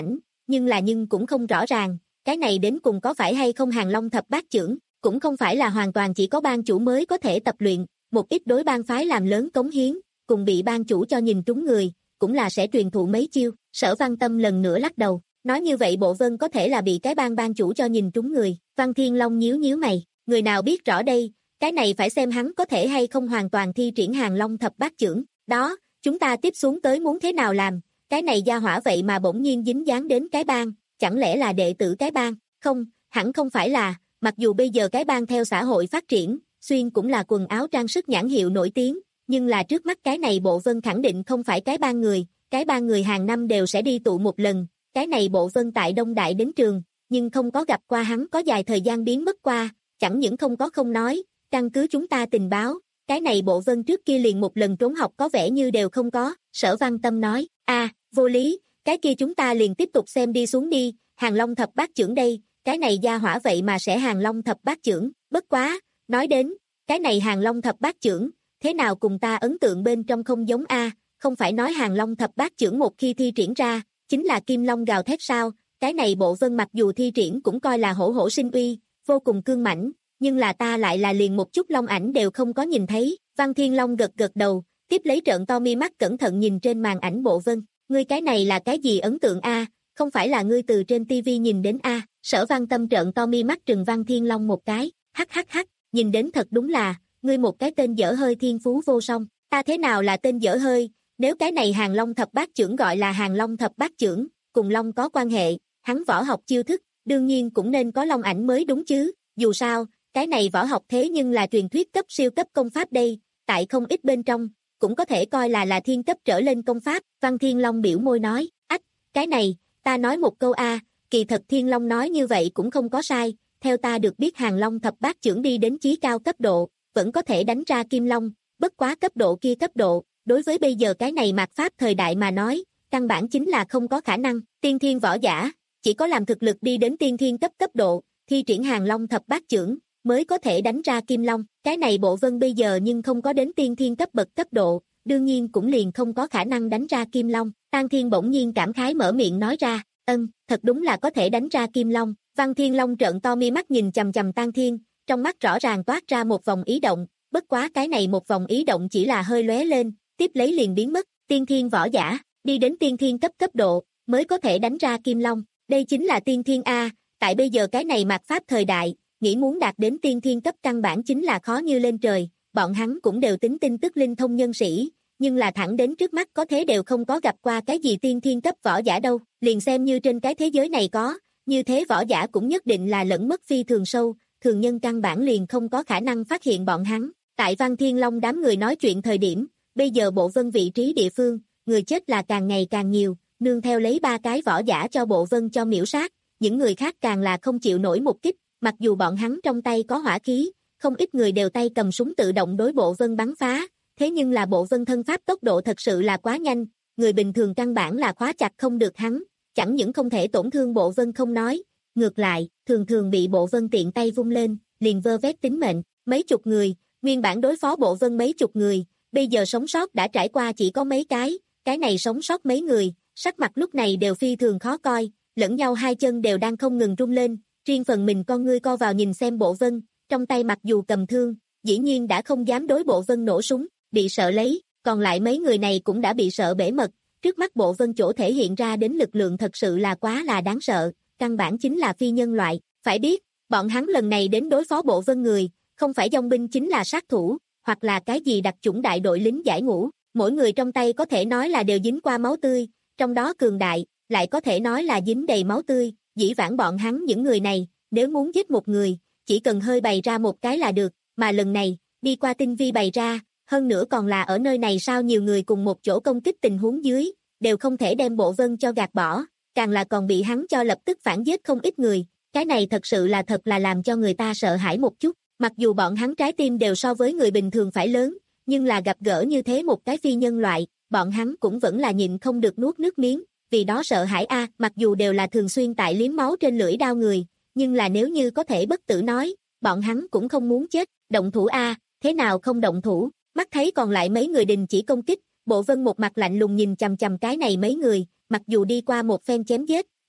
nhưng là nhưng cũng không rõ ràng, cái này đến cùng có phải hay không Hàng Long thập bát chưởng, cũng không phải là hoàn toàn chỉ có ban chủ mới có thể tập luyện, một ít đối bang phái làm lớn cống hiến, cùng bị ban chủ cho nhìn trúng người, cũng là sẽ truyền thụ mấy chiêu. Sở Văn Tâm lần nữa lắc đầu, nói như vậy Bộ Vân có thể là bị cái bang ban chủ cho nhìn trúng người. Văn Thiên Long nhíu nhíu mày, người nào biết rõ đây, cái này phải xem hắn có thể hay không hoàn toàn thi triển Hàng Long thập bát chưởng. Đó, chúng ta tiếp xuống tới muốn thế nào làm, cái này gia hỏa vậy mà bỗng nhiên dính dáng đến cái bang, chẳng lẽ là đệ tử cái bang? Không, hẳn không phải là, mặc dù bây giờ cái bang theo xã hội phát triển, xuyên cũng là quần áo trang sức nhãn hiệu nổi tiếng, nhưng là trước mắt cái này Bộ Vân khẳng định không phải cái bang người, cái bang người hàng năm đều sẽ đi tụ một lần, cái này Bộ Vân tại Đông Đại đến trường, nhưng không có gặp qua hắn có dài thời gian biến mất qua, chẳng những không có không nói, căn cứ chúng ta tình báo, cái này Bộ Vân trước kia liền một lần trốn học có vẻ như đều không có. Sở Văn Tâm nói, a vô lý, cái kia chúng ta liền tiếp tục xem đi xuống đi, Hàng Long thập bát chưởng đây, cái này gia hỏa vậy mà sẽ Hàng Long thập bát chưởng, bất quá, nói đến, cái này Hàng Long thập bát chưởng, thế nào cùng ta ấn tượng bên trong không giống a, không phải nói Hàng Long thập bát chưởng một khi thi triển ra, chính là kim long gào thét sao, cái này Bộ Vân mặc dù thi triển cũng coi là hổ hổ sinh uy, vô cùng cương mãnh, nhưng là ta lại là liền một chút long ảnh đều không có nhìn thấy. Văn Thiên Long gật gật đầu, tiếp lấy trợn to mi mắt cẩn thận nhìn trên màn ảnh Bộ Vân, ngươi cái này là cái gì ấn tượng a, không phải là ngươi từ trên tivi nhìn đến a. Sở Văn Tâm trợn to mi mắt trừng Văn Thiên Long một cái, hắc hắc hắc, nhìn đến thật đúng là, ngươi một cái tên dở hơi thiên phú vô song, ta thế nào là tên dở hơi, nếu cái này Hàng Long thập bát chưởng gọi là Hàng Long thập bát chưởng, cùng long có quan hệ, hắn võ học chiêu thức, đương nhiên cũng nên có long ảnh mới đúng chứ, dù sao, cái này võ học thế nhưng là truyền thuyết cấp siêu cấp công pháp đây, tại không ít bên trong, cũng có thể coi là là thiên cấp trở lên công pháp. Văn Thiên Long biểu môi nói, ách, cái này, ta nói một câu a, kỳ thật Thiên Long nói như vậy cũng không có sai, theo ta được biết Hàng Long thập bát chưởng đi đến chí cao cấp độ, vẫn có thể đánh ra kim long, bất quá cấp độ kia cấp độ, đối với bây giờ cái này mạt pháp thời đại mà nói, căn bản chính là không có khả năng, tiên thiên võ giả, chỉ có làm thực lực đi đến tiên thiên cấp cấp độ, thi triển Hàng Long thập bát chưởng, mới có thể đánh ra kim long, cái này Bộ Vân bây giờ nhưng không có đến tiên thiên cấp bậc cấp độ, đương nhiên cũng liền không có khả năng đánh ra kim long. Tang Thiên bỗng nhiên cảm khái mở miệng nói ra, ân, thật đúng là có thể đánh ra kim long. Văn Thiên Long trợn to mi mắt nhìn chằm chằm Tang Thiên, trong mắt rõ ràng toát ra một vòng ý động, bất quá cái này một vòng ý động chỉ là hơi lóe lên, tiếp lấy liền biến mất. Tiên thiên võ giả, đi đến tiên thiên cấp cấp độ, mới có thể đánh ra kim long, đây chính là tiên thiên a, tại bây giờ cái này mạt pháp thời đại, nghĩ muốn đạt đến tiên thiên cấp căn bản chính là khó như lên trời, bọn hắn cũng đều tính tin tức linh thông nhân sĩ, nhưng là thẳng đến trước mắt có thế đều không có gặp qua cái gì tiên thiên cấp võ giả đâu, liền xem như trên cái thế giới này có, như thế võ giả cũng nhất định là lẫn mất phi thường sâu, thường nhân căn bản liền không có khả năng phát hiện bọn hắn. Tại Văn Thiên Long đám người nói chuyện thời điểm, bây giờ Bộ Vân vị trí địa phương, người chết là càng ngày càng nhiều, nương theo lấy ba cái võ giả cho Bộ Vân cho miễu sát, những người khác càng là không chịu nổi một kích, mặc dù bọn hắn trong tay có hỏa khí, không ít người đều tay cầm súng tự động đối Bộ Vân bắn phá, thế nhưng là Bộ Vân thân pháp tốc độ thật sự là quá nhanh, người bình thường căn bản là khóa chặt không được hắn, chẳng những không thể tổn thương Bộ Vân không nói, ngược lại, thường thường bị Bộ Vân tiện tay vung lên, liền vơ vét tính mệnh, mấy chục người, nguyên bản đối phó Bộ Vân mấy chục người, bây giờ sống sót đã trải qua chỉ có mấy cái, cái này sống sót mấy người, sắc mặt lúc này đều phi thường khó coi, lẫn nhau hai chân đều đang không ngừng rung lên, riêng phần mình con ngươi co vào nhìn xem Bộ Vân, trong tay mặc dù cầm thương, dĩ nhiên đã không dám đối Bộ Vân nổ súng, bị sợ lấy, còn lại mấy người này cũng đã bị sợ bể mật, trước mắt Bộ Vân chỗ thể hiện ra đến lực lượng thật sự là quá là đáng sợ, căn bản chính là phi nhân loại, phải biết, bọn hắn lần này đến đối phó Bộ Vân người, không phải dòng binh chính là sát thủ, hoặc là cái gì đặc chủng đại đội lính giải ngũ, mỗi người trong tay có thể nói là đều dính qua máu tươi, trong đó cường đại, lại có thể nói là dính đầy máu tươi, dĩ vãng bọn hắn những người này, nếu muốn giết một người, chỉ cần hơi bày ra một cái là được, mà lần này, đi qua tinh vi bày ra, hơn nữa còn là ở nơi này sao nhiều người cùng một chỗ công kích tình huống dưới, đều không thể đem Bộ Vân cho gạt bỏ, càng là còn bị hắn cho lập tức phản giết không ít người, cái này thật sự là thật là làm cho người ta sợ hãi một chút, mặc dù bọn hắn trái tim đều so với người bình thường phải lớn, nhưng là gặp gỡ như thế một cái phi nhân loại, bọn hắn cũng vẫn là nhịn không được nuốt nước miếng, vì đó sợ hãi a, mặc dù đều là thường xuyên tại liếm máu trên lưỡi đao người, nhưng là nếu như có thể bất tử nói, bọn hắn cũng không muốn chết, động thủ a, thế nào không động thủ, mắt thấy còn lại mấy người đình chỉ công kích, Bộ Vân một mặt lạnh lùng nhìn chằm chằm cái này mấy người, mặc dù đi qua một phen chém giết,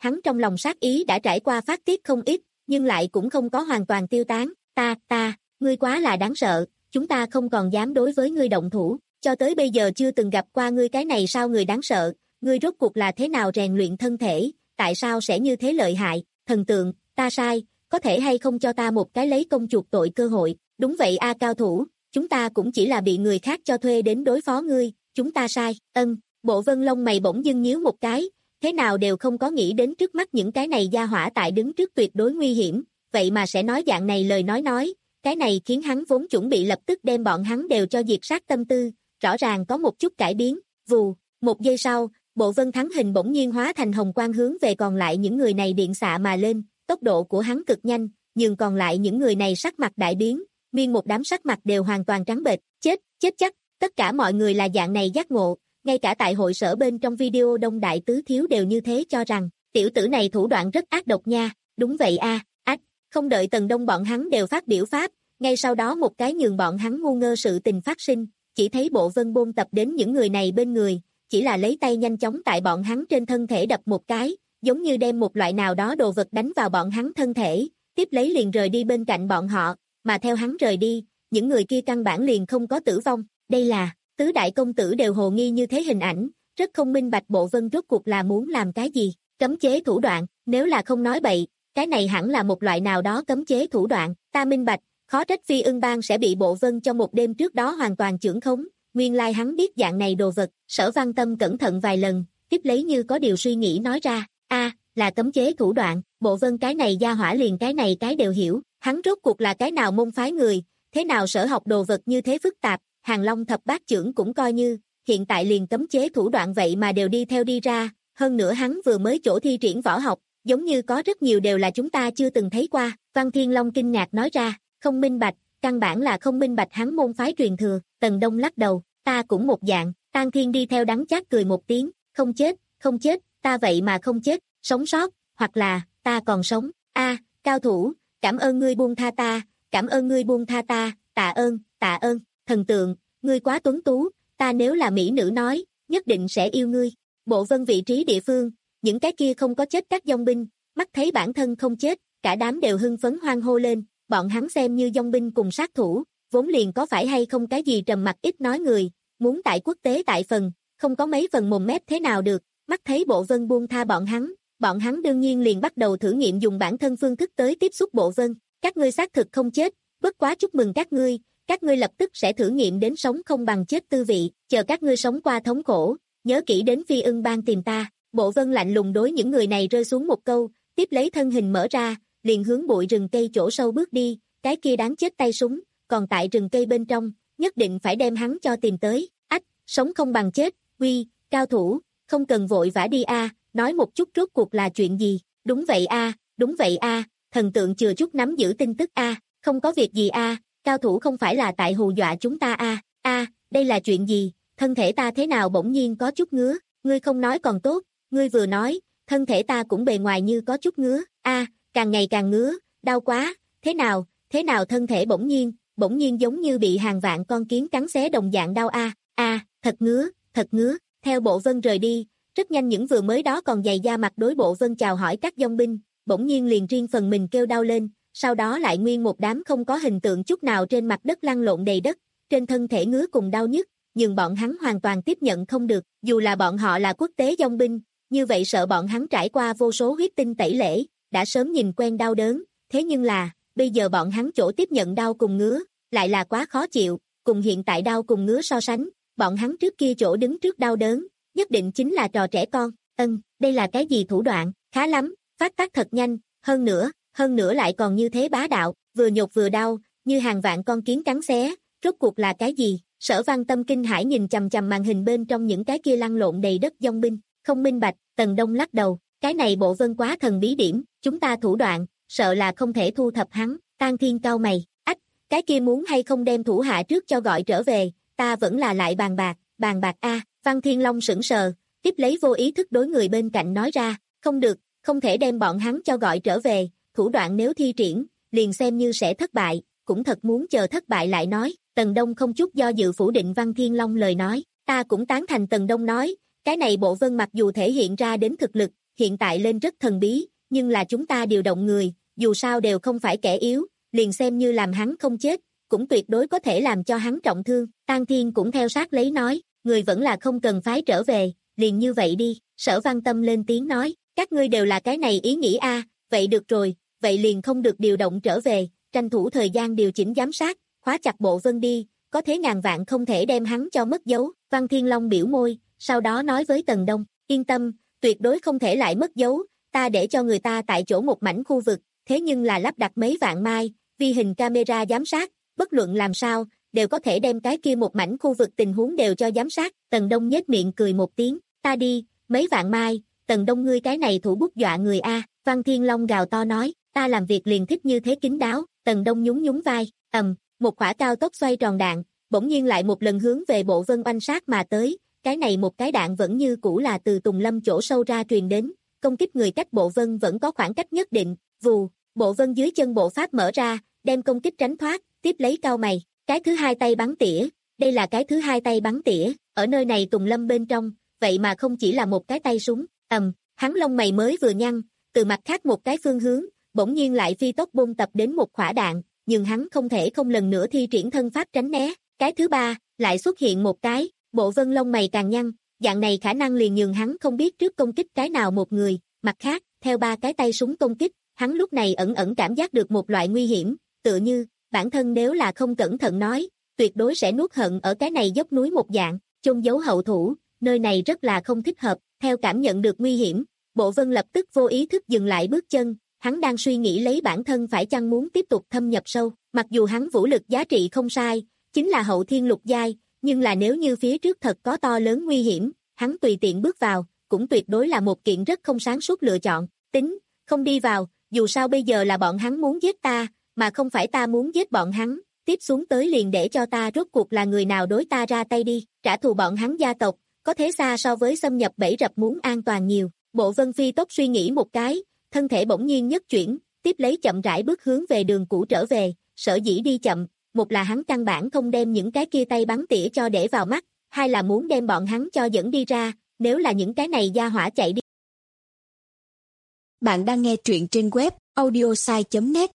hắn trong lòng sát ý đã trải qua phát tiết không ít, nhưng lại cũng không có hoàn toàn tiêu tán. Ta, ta, ngươi quá là đáng sợ, chúng ta không còn dám đối với ngươi động thủ, cho tới bây giờ chưa từng gặp qua ngươi cái này sao người đáng sợ, ngươi rốt cuộc là thế nào rèn luyện thân thể, tại sao sẽ như thế lợi hại, thần tượng, ta sai, có thể hay không cho ta một cái lấy công chuộc tội cơ hội, đúng vậy a cao thủ, chúng ta cũng chỉ là bị người khác cho thuê đến đối phó ngươi, chúng ta sai, ân, Bộ Vân lông mày bỗng dưng nhíu một cái, thế nào đều không có nghĩ đến trước mắt những cái này gia hỏa tại đứng trước tuyệt đối nguy hiểm, vậy mà sẽ nói dạng này lời nói nói, cái này khiến hắn vốn chuẩn bị lập tức đem bọn hắn đều cho diệt sát tâm tư, rõ ràng có một chút cải biến, vù, một giây sau, Bộ Vân thắng hình bỗng nhiên hóa thành hồng quang hướng về còn lại những người này điện xạ mà lên, tốc độ của hắn cực nhanh, nhưng còn lại những người này sắc mặt đại biến, nguyên một đám sắc mặt đều hoàn toàn trắng bệch, chết, chết chắc, tất cả mọi người là dạng này giác ngộ, ngay cả tại hội sở bên trong video đông đại tứ thiếu đều như thế cho rằng, tiểu tử này thủ đoạn rất ác độc nha, đúng vậy a, ách, không đợi Tần Đông bọn hắn đều phát biểu pháp, ngay sau đó một cái nhường bọn hắn ngu ngơ sự tình phát sinh, chỉ thấy Bộ Vân bôn tập đến những người này bên người, chỉ là lấy tay nhanh chóng tại bọn hắn trên thân thể đập một cái, giống như đem một loại nào đó đồ vật đánh vào bọn hắn thân thể, tiếp lấy liền rời đi bên cạnh bọn họ, mà theo hắn rời đi, những người kia căn bản liền không có tử vong, đây là, tứ đại công tử đều hồ nghi như thế hình ảnh, rất không minh bạch Bộ Vân rốt cuộc là muốn làm cái gì, cấm chế thủ đoạn, nếu là không nói bậy, cái này hẳn là một loại nào đó cấm chế thủ đoạn, ta minh bạch, khó trách Phi Ưng Bang sẽ bị Bộ Vân trong một đêm trước đó hoàn toàn chưởng khống, nguyên lai hắn biết dạng này đồ vật, Sở Văn Tâm cẩn thận vài lần, tiếp lấy như có điều suy nghĩ nói ra, a, là cấm chế thủ đoạn, Bộ Vân cái này gia hỏa liền cái này cái đều hiểu, hắn rốt cuộc là cái nào môn phái người, thế nào sở học đồ vật như thế phức tạp, Hàng Long thập bát chưởng cũng coi như, hiện tại liền cấm chế thủ đoạn vậy mà đều đi theo đi ra, hơn nữa hắn vừa mới chỗ thi triển võ học, giống như có rất nhiều đều là chúng ta chưa từng thấy qua, Văn Thiên Long kinh ngạc nói ra, không minh bạch, căn bản là không minh bạch hắn môn phái truyền thừa, Tần Đông lắc đầu, ta cũng một dạng, Tang Thiên đi theo đắng chát cười một tiếng, không chết, không chết, ta vậy mà không chết, sống sót, hoặc là, ta còn sống, a, cao thủ, cảm ơn ngươi buông tha ta, cảm ơn ngươi buông tha ta, tạ ơn, tạ ơn, thần tượng, ngươi quá tuấn tú, ta nếu là mỹ nữ nói, nhất định sẽ yêu ngươi, Bộ Vân vị trí địa phương, những cái kia không có chết các dòng binh, mắt thấy bản thân không chết, cả đám đều hưng phấn hoan hô lên, bọn hắn xem như dòng binh cùng sát thủ, vốn liền có phải hay không cái gì trầm mặc ít nói người, muốn tại quốc tế tại phần, không có mấy phần mồm mép thế nào được, mắt thấy Bộ Vân buông tha bọn hắn, bọn hắn đương nhiên liền bắt đầu thử nghiệm dùng bản thân phương thức tới tiếp xúc Bộ Vân, các ngươi xác thực không chết, bất quá chúc mừng các ngươi, các ngươi lập tức sẽ thử nghiệm đến sống không bằng chết tư vị, chờ các ngươi sống qua thống khổ, nhớ kỹ đến Phi Ưng Bang tìm ta, Bộ Vân lạnh lùng đối những người này rơi xuống một câu, tiếp lấy thân hình mở ra, liền hướng bụi rừng cây chỗ sâu bước đi, cái kia đáng chết tay súng, còn tại rừng cây bên trong, nhất định phải đem hắn cho tìm tới, ách, sống không bằng chết, uy, cao thủ, không cần vội vã đi a, nói một chút rốt cuộc là chuyện gì, đúng vậy a, đúng vậy a, thần tượng chừa chút nắm giữ tin tức a, không có việc gì a, cao thủ không phải là tại hù dọa chúng ta a, a, đây là chuyện gì, thân thể ta thế nào bỗng nhiên có chút ngứa, ngươi không nói còn tốt, ngươi vừa nói, thân thể ta cũng bề ngoài như có chút ngứa, a, càng ngày càng ngứa, đau quá, thế nào, thế nào thân thể bỗng nhiên, bỗng nhiên giống như bị hàng vạn con kiến cắn xé đồng dạng đau a, a, thật ngứa, thật ngứa, theo Bộ Vân rời đi, rất nhanh những vừa mới đó còn dày da mặt đối Bộ Vân chào hỏi các dòng binh, bỗng nhiên liền riêng phần mình kêu đau lên, sau đó lại nguyên một đám không có hình tượng chút nào trên mặt đất lăn lộn đầy đất, trên thân thể ngứa cùng đau nhức, nhưng bọn hắn hoàn toàn tiếp nhận không được, dù là bọn họ là quốc tế dòng binh, như vậy sợ bọn hắn trải qua vô số huyết tinh tẩy lễ, đã sớm nhìn quen đau đớn, thế nhưng là, bây giờ bọn hắn chỗ tiếp nhận đau cùng ngứa, lại là quá khó chịu, cùng hiện tại đau cùng ngứa so sánh, bọn hắn trước kia chỗ đứng trước đau đớn, nhất định chính là trò trẻ con, ân, đây là cái gì thủ đoạn, khá lắm, phát tác thật nhanh, hơn nữa, hơn nữa lại còn như thế bá đạo, vừa nhột vừa đau, như hàng vạn con kiến cắn xé, rốt cuộc là cái gì, Sở Văn Tâm kinh hãi nhìn chằm chằm màn hình bên trong những cái kia lăn lộn đầy đất dòng binh, không minh bạch, Tần Đông lắc đầu, cái này Bộ Vân quá thần bí điểm, chúng ta thủ đoạn, sợ là không thể thu thập hắn, Tang Thiên cau mày, ách, cái kia muốn hay không đem thủ hạ trước cho gọi trở về, ta vẫn là lại bàn bạc, bàn bạc a, Văn Thiên Long sững sờ, tiếp lấy vô ý thức đối người bên cạnh nói ra, không được, không thể đem bọn hắn cho gọi trở về, thủ đoạn nếu thi triển, liền xem như sẽ thất bại, cũng thật muốn chờ thất bại lại nói, Tần Đông không chút do dự phủ định Văn Thiên Long lời nói, ta cũng tán thành Tần Đông nói, cái này Bộ Vân mặc dù thể hiện ra đến thực lực, hiện tại lên rất thần bí, nhưng là chúng ta điều động người, dù sao đều không phải kẻ yếu, liền xem như làm hắn không chết, cũng tuyệt đối có thể làm cho hắn trọng thương. Tang Thiên cũng theo sát lấy nói, người vẫn là không cần phái trở về, liền như vậy đi. Sở Văn Tâm lên tiếng nói, các ngươi đều là cái này ý nghĩ a, à, vậy được rồi, vậy liền không được điều động trở về, tranh thủ thời gian điều chỉnh giám sát, khóa chặt Bộ Vân đi, có thế ngàn vạn không thể đem hắn cho mất dấu. Văn Thiên Long biểu môi, sau đó nói với Tần Đông, yên tâm, tuyệt đối không thể lại mất dấu, ta để cho người ta tại chỗ một mảnh khu vực, thế nhưng là lắp đặt mấy vạn mai, vi hình camera giám sát, bất luận làm sao, đều có thể đem cái kia một mảnh khu vực tình huống đều cho giám sát. Tần Đông nhếch miệng cười một tiếng, ta đi, mấy vạn mai, Tần Đông ngươi cái này thủ bút dọa người a. Văn Thiên Long gào to nói, ta làm việc liền thích như thế kín đáo. Tần Đông nhún nhún vai, ầm, một quả cao tốc xoay tròn đạn, bỗng nhiên lại một lần hướng về Bộ Vân oanh sát mà tới, cái này một cái đạn vẫn như cũ là từ Tùng Lâm chỗ sâu ra truyền đến, công kích người cách Bộ Vân vẫn có khoảng cách nhất định, vù, Bộ Vân dưới chân bộ pháp mở ra, đem công kích tránh thoát, tiếp lấy cao mày, cái thứ hai tay bắn tỉa, đây là cái thứ hai tay bắn tỉa, ở nơi này Tùng Lâm bên trong, vậy mà không chỉ là một cái tay súng, ầm, hắn lông mày mới vừa nhăn, từ mặt khác một cái phương hướng, bỗng nhiên lại phi tốc bôn tập đến một quả đạn, nhưng hắn không thể không lần nữa thi triển thân pháp tránh né, cái thứ ba, lại xuất hiện một cái, Bộ Vân lông mày càng nhăn, dạng này khả năng liền nhường hắn không biết trước công kích cái nào một người, mặt khác, theo ba cái tay súng công kích, hắn lúc này ẩn ẩn cảm giác được một loại nguy hiểm, tựa như, bản thân nếu là không cẩn thận nói, tuyệt đối sẽ nuốt hận ở cái này dốc núi một dạng, chôn giấu hậu thủ, nơi này rất là không thích hợp, theo cảm nhận được nguy hiểm, Bộ Vân lập tức vô ý thức dừng lại bước chân, hắn đang suy nghĩ lấy bản thân phải chăng muốn tiếp tục thâm nhập sâu, mặc dù hắn vũ lực giá trị không sai, chính là hậu thiên lục giai, nhưng là nếu như phía trước thật có to lớn nguy hiểm, hắn tùy tiện bước vào, cũng tuyệt đối là một kiện rất không sáng suốt lựa chọn, tính, không đi vào, dù sao bây giờ là bọn hắn muốn giết ta, mà không phải ta muốn giết bọn hắn, tiếp xuống tới liền để cho ta rốt cuộc là người nào đối ta ra tay đi, trả thù bọn hắn gia tộc, có thế xa so với xâm nhập bẫy rập muốn an toàn nhiều. Bộ Vân phi tốc suy nghĩ một cái, thân thể bỗng nhiên nhất chuyển, tiếp lấy chậm rãi bước hướng về đường cũ trở về, sở dĩ đi chậm, một là hắn căn bản không đem những cái kia tay bắn tỉa cho để vào mắt, hai là muốn đem bọn hắn cho dẫn đi ra, nếu là những cái này gia hỏa chạy đi. Bạn đang nghe truyện trên web audiosai chấm net.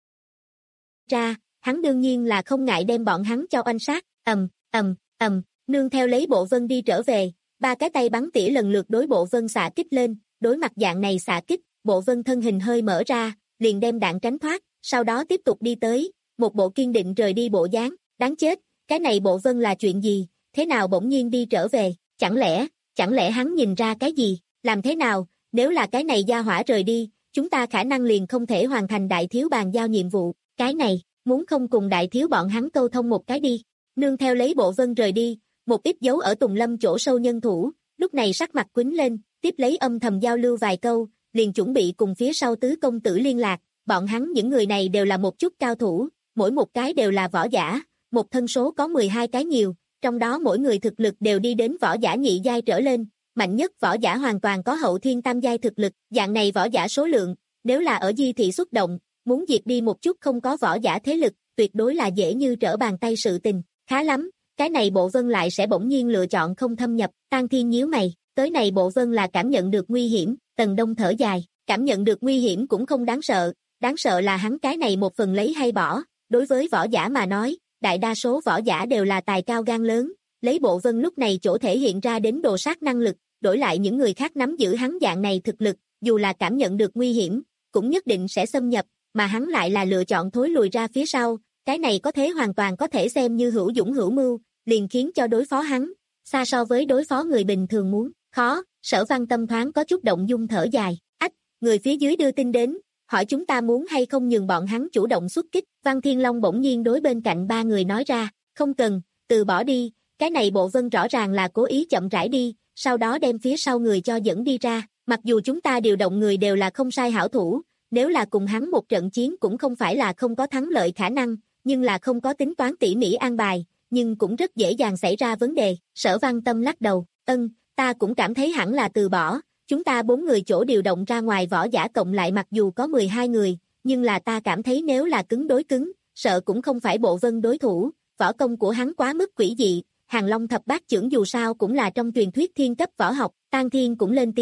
Ra, hắn đương nhiên là không ngại đem bọn hắn cho oanh sát, ầm, ầm, ầm, nương theo lấy Bộ Vân đi trở về, ba cái tay bắn tỉa lần lượt đối Bộ Vân xạ kích lên, đối mặt dạng này xạ kích, Bộ Vân thân hình hơi mở ra, liền đem đạn tránh thoát, sau đó tiếp tục đi tới, một bộ kiên định rời đi bộ dáng, đáng chết, cái này Bộ Vân là chuyện gì, thế nào bỗng nhiên đi trở về, chẳng lẽ, chẳng lẽ hắn nhìn ra cái gì, làm thế nào, nếu là cái này gia hỏa rời đi, chúng ta khả năng liền không thể hoàn thành đại thiếu bàn giao nhiệm vụ, cái này, muốn không cùng đại thiếu bọn hắn câu thông một cái đi, nương theo lấy Bộ Vân rời đi, một ít dấu ở Tùng Lâm chỗ sâu nhân thủ, lúc này sắc mặt quýnh lên, tiếp lấy âm thầm giao lưu vài câu, liền chuẩn bị cùng phía sau tứ công tử liên lạc, bọn hắn những người này đều là một chút cao thủ, mỗi một cái đều là võ giả, một thân số có mười hai cái nhiều, trong đó mỗi người thực lực đều đi đến võ giả nhị giai trở lên, mạnh nhất võ giả hoàn toàn có hậu thiên tam giai thực lực, dạng này võ giả số lượng, nếu là ở Di thị xuất động, muốn diệt đi một chút không có võ giả thế lực, tuyệt đối là dễ như trở bàn tay sự tình, khá lắm, cái này Bộ Vân lại sẽ bỗng nhiên lựa chọn không thâm nhập, Tang Thiên nhíu mày, tới này Bộ Vân là cảm nhận được nguy hiểm, Tần Đông thở dài, cảm nhận được nguy hiểm cũng không đáng sợ, đáng sợ là hắn cái này một phần lấy hay bỏ, đối với võ giả mà nói, đại đa số võ giả đều là tài cao gan lớn, lấy Bộ Vân lúc này chỗ thể hiện ra đến đồ sát năng lực, đổi lại những người khác nắm giữ hắn dạng này thực lực, dù là cảm nhận được nguy hiểm, cũng nhất định sẽ xâm nhập, mà hắn lại là lựa chọn thối lùi ra phía sau, cái này có thế hoàn toàn có thể xem như hữu dũng hữu mưu, liền khiến cho đối phó hắn, xa so với đối phó người bình thường muốn, khó, Sở Văn Tâm thoáng có chút động dung thở dài, ách, người phía dưới đưa tin đến, hỏi chúng ta muốn hay không nhường bọn hắn chủ động xuất kích, Văn Thiên Long bỗng nhiên đối bên cạnh ba người nói ra, không cần, từ bỏ đi, cái này Bộ Vân rõ ràng là cố ý chậm rãi đi, sau đó đem phía sau người cho dẫn đi ra, mặc dù chúng ta điều động người đều là không sai hảo thủ, nếu là cùng hắn một trận chiến cũng không phải là không có thắng lợi khả năng, nhưng là không có tính toán tỉ mỉ an bài, nhưng cũng rất dễ dàng xảy ra vấn đề, Sở Văn Tâm lắc đầu, ân, ta cũng cảm thấy hẳn là từ bỏ, chúng ta bốn người chỗ điều động ra ngoài võ giả cộng lại mặc dù có mười hai người, nhưng là ta cảm thấy nếu là cứng đối cứng, sợ cũng không phải Bộ Vân đối thủ, võ công của hắn quá mức quỷ dị, Hàng Long thập bát chưởng dù sao cũng là trong truyền thuyết thiên cấp võ học, Tang Thiên cũng lên tiếng đáp,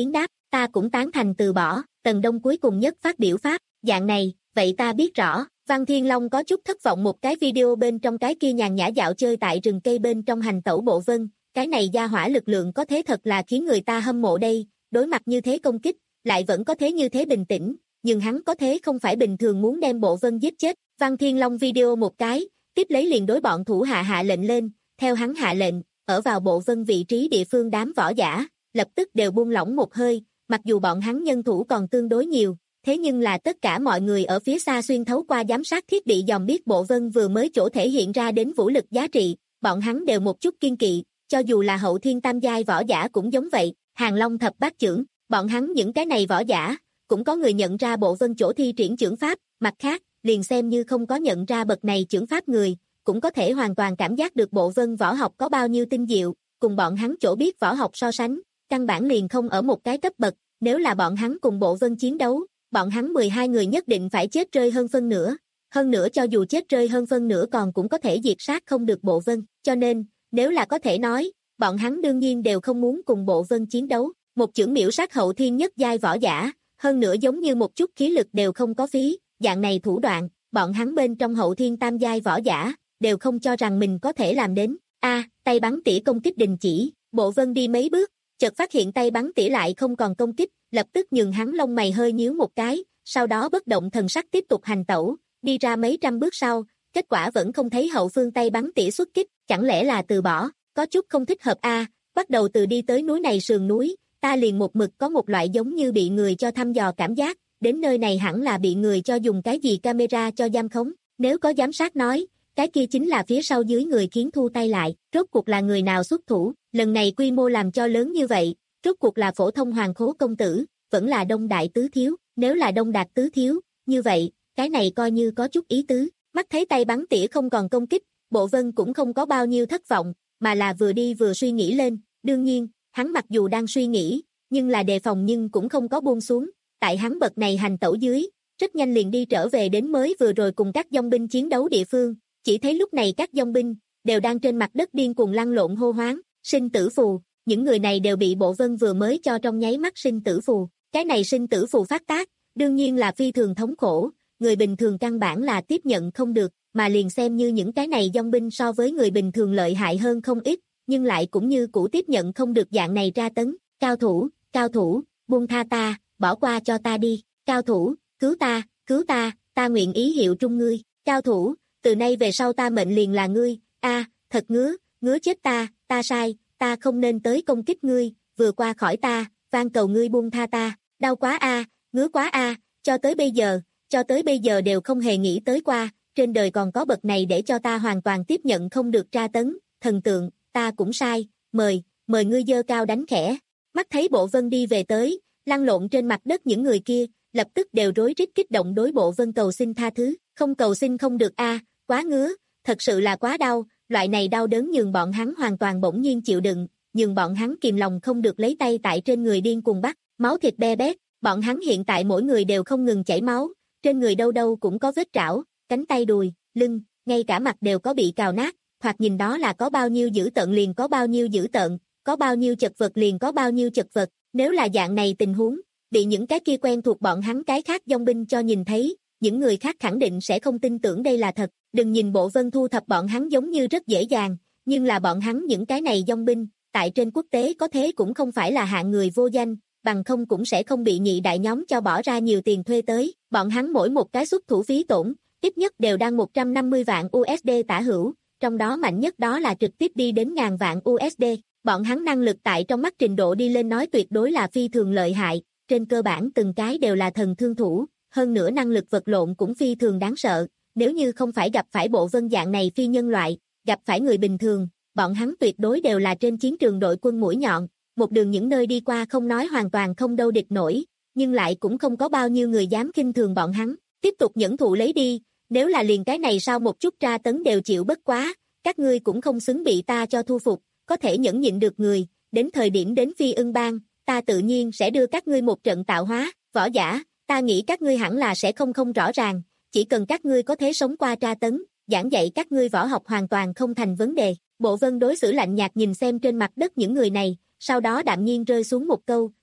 ta cũng tán thành từ bỏ, Tần Đông cuối cùng nhất phát biểu pháp, dạng này, vậy ta biết rõ. Văn Thiên Long có chút thất vọng một cái video bên trong cái kia nhàn nhã dạo chơi tại rừng cây bên trong hành tẩu Bộ Vân, cái này gia hỏa lực lượng có thế thật là khiến người ta hâm mộ đây, đối mặt như thế công kích, lại vẫn có thế như thế bình tĩnh, nhưng hắn có thế không phải bình thường muốn đem Bộ Vân giết chết. Văn Thiên Long video một cái, tiếp lấy liền đối bọn thủ hạ hạ lệnh lên, theo hắn hạ lệnh, ở vào Bộ Vân vị trí địa phương đám võ giả, lập tức đều buông lỏng một hơi, mặc dù bọn hắn nhân thủ còn tương đối nhiều, thế nhưng là tất cả mọi người ở phía xa xuyên thấu qua giám sát thiết bị dòm biết Bộ Vân vừa mới chỗ thể hiện ra đến vũ lực giá trị, bọn hắn đều một chút kiên kỵ, cho dù là hậu thiên tam giai võ giả cũng giống vậy, Hàng Long thập bát chưởng, bọn hắn những cái này võ giả, cũng có người nhận ra Bộ Vân chỗ thi triển chưởng pháp, mặt khác, liền xem như không có nhận ra bậc này chưởng pháp người, cũng có thể hoàn toàn cảm giác được Bộ Vân võ học có bao nhiêu tinh diệu, cùng bọn hắn chỗ biết võ học so sánh, căn bản liền không ở một cái cấp bậc, nếu là bọn hắn cùng Bộ Vân chiến đấu, bọn hắn mười hai người nhất định phải chết rơi hơn phân nửa, hơn nữa cho dù chết rơi hơn phân nửa còn cũng có thể diệt sát không được Bộ Vân, cho nên, nếu là có thể nói, bọn hắn đương nhiên đều không muốn cùng Bộ Vân chiến đấu, một chưởng miễu sát hậu thiên nhất giai võ giả, hơn nữa giống như một chút khí lực đều không có phí, dạng này thủ đoạn, bọn hắn bên trong hậu thiên tam giai võ giả, đều không cho rằng mình có thể làm đến. A, tay bắn tỉa công kích đình chỉ, Bộ Vân đi mấy bước, chợt phát hiện tay bắn tỉa lại không còn công kích, lập tức nhường hắn lông mày hơi nhíu một cái, sau đó bất động thần sắc tiếp tục hành tẩu, đi ra mấy trăm bước sau, kết quả vẫn không thấy hậu phương tay bắn tỉa xuất kích, chẳng lẽ là từ bỏ, có chút không thích hợp a, bắt đầu từ đi tới núi này sườn núi, ta liền một mực có một loại giống như bị người cho thăm dò cảm giác, đến nơi này hẳn là bị người cho dùng cái gì camera cho giam khống, nếu có giám sát nói, cái kia chính là phía sau dưới người khiến thu tay lại, rốt cuộc là người nào xuất thủ, lần này quy mô làm cho lớn như vậy, rốt cuộc là phổ thông hoàng khố công tử, vẫn là đông đại tứ thiếu, nếu là đông đạt tứ thiếu, như vậy, cái này coi như có chút ý tứ, mắt thấy tay bắn tỉa không còn công kích, Bộ Vân cũng không có bao nhiêu thất vọng, mà là vừa đi vừa suy nghĩ lên, đương nhiên, hắn mặc dù đang suy nghĩ, nhưng là đề phòng nhưng cũng không có buông xuống, tại hắn bậc này hành tẩu dưới, rất nhanh liền đi trở về đến mới vừa rồi cùng các dòng binh chiến đấu địa phương, chỉ thấy lúc này các dòng binh, đều đang trên mặt đất điên cuồng lăn lộn hô hoáng, sinh tử phù, những người này đều bị Bộ Vân vừa mới cho trong nháy mắt sinh tử phù, cái này sinh tử phù phát tác, đương nhiên là phi thường thống khổ, người bình thường căn bản là tiếp nhận không được, mà liền xem như những cái này dòng binh so với người bình thường lợi hại hơn không ít, nhưng lại cũng như cũ tiếp nhận không được dạng này tra tấn, cao thủ, cao thủ, buông tha ta, bỏ qua cho ta đi, cao thủ, cứu ta, cứu ta, ta nguyện ý hiệu trung ngươi, cao thủ, từ nay về sau ta mệnh liền là ngươi, a, thật ngứa, ngứa chết ta, ta sai, ta không nên tới công kích ngươi, vừa qua khỏi ta, van cầu ngươi buông tha ta, đau quá a, ngứa quá a, cho tới bây giờ, cho tới bây giờ đều không hề nghĩ tới qua, trên đời còn có bậc này để cho ta hoàn toàn tiếp nhận không được tra tấn, thần tượng, ta cũng sai, mời, mời ngươi giơ cao đánh khẽ, mắt thấy Bộ Vân đi về tới, lăn lộn trên mặt đất những người kia, lập tức đều rối rít kích động đối Bộ Vân cầu xin tha thứ, không cầu xin không được a, quá ngứa, thật sự là quá đau, loại này đau đớn nhường bọn hắn hoàn toàn bỗng nhiên chịu đựng, nhường bọn hắn kìm lòng không được lấy tay tại trên người điên cuồng bắt, máu thịt be bét, bọn hắn hiện tại mỗi người đều không ngừng chảy máu, trên người đâu đâu cũng có vết trảo, cánh tay đùi, lưng, ngay cả mặt đều có bị cào nát, thoạt nhìn đó là có bao nhiêu dữ tợn liền có bao nhiêu dữ tợn, có bao nhiêu chật vật liền có bao nhiêu chật vật, nếu là dạng này tình huống, bị những cái kia quen thuộc bọn hắn cái khác dòng binh cho nhìn thấy, những người khác khẳng định sẽ không tin tưởng đây là thật, đừng nhìn Bộ Vân thu thập bọn hắn giống như rất dễ dàng, nhưng là bọn hắn những cái này dòng binh, tại trên quốc tế có thế cũng không phải là hạng người vô danh, bằng không cũng sẽ không bị nhị đại nhóm cho bỏ ra nhiều tiền thuê tới, bọn hắn mỗi một cái xuất thủ phí tổn, ít nhất đều đang một trăm năm mươi vạn u ét đê tả hữu, trong đó mạnh nhất đó là trực tiếp đi đến ngàn vạn u ét đê, bọn hắn năng lực tại trong mắt trình độ đi lên nói tuyệt đối là phi thường lợi hại, trên cơ bản từng cái đều là thần thương thủ, hơn nữa năng lực vật lộn cũng phi thường đáng sợ, nếu như không phải gặp phải Bộ Vân dạng này phi nhân loại, gặp phải người bình thường, bọn hắn tuyệt đối đều là trên chiến trường đội quân mũi nhọn, một đường những nơi đi qua không nói hoàn toàn không đâu địch nổi, nhưng lại cũng không có bao nhiêu người dám khinh thường bọn hắn, tiếp tục nhẫn thụ lấy đi, nếu là liền cái này sau một chút tra tấn đều chịu bất quá, các ngươi cũng không xứng bị ta cho thu phục, có thể nhẫn nhịn được người, đến thời điểm đến Phi Ưng Bang, ta tự nhiên sẽ đưa các ngươi một trận tạo hóa, võ giả, ta nghĩ các ngươi hẳn là sẽ không không rõ ràng, chỉ cần các ngươi có thể sống qua tra tấn, giảng dạy các ngươi võ học hoàn toàn không thành vấn đề. Bộ Vân đối xử lạnh nhạt nhìn xem trên mặt đất những người này, sau đó đạm nhiên rơi xuống một câu,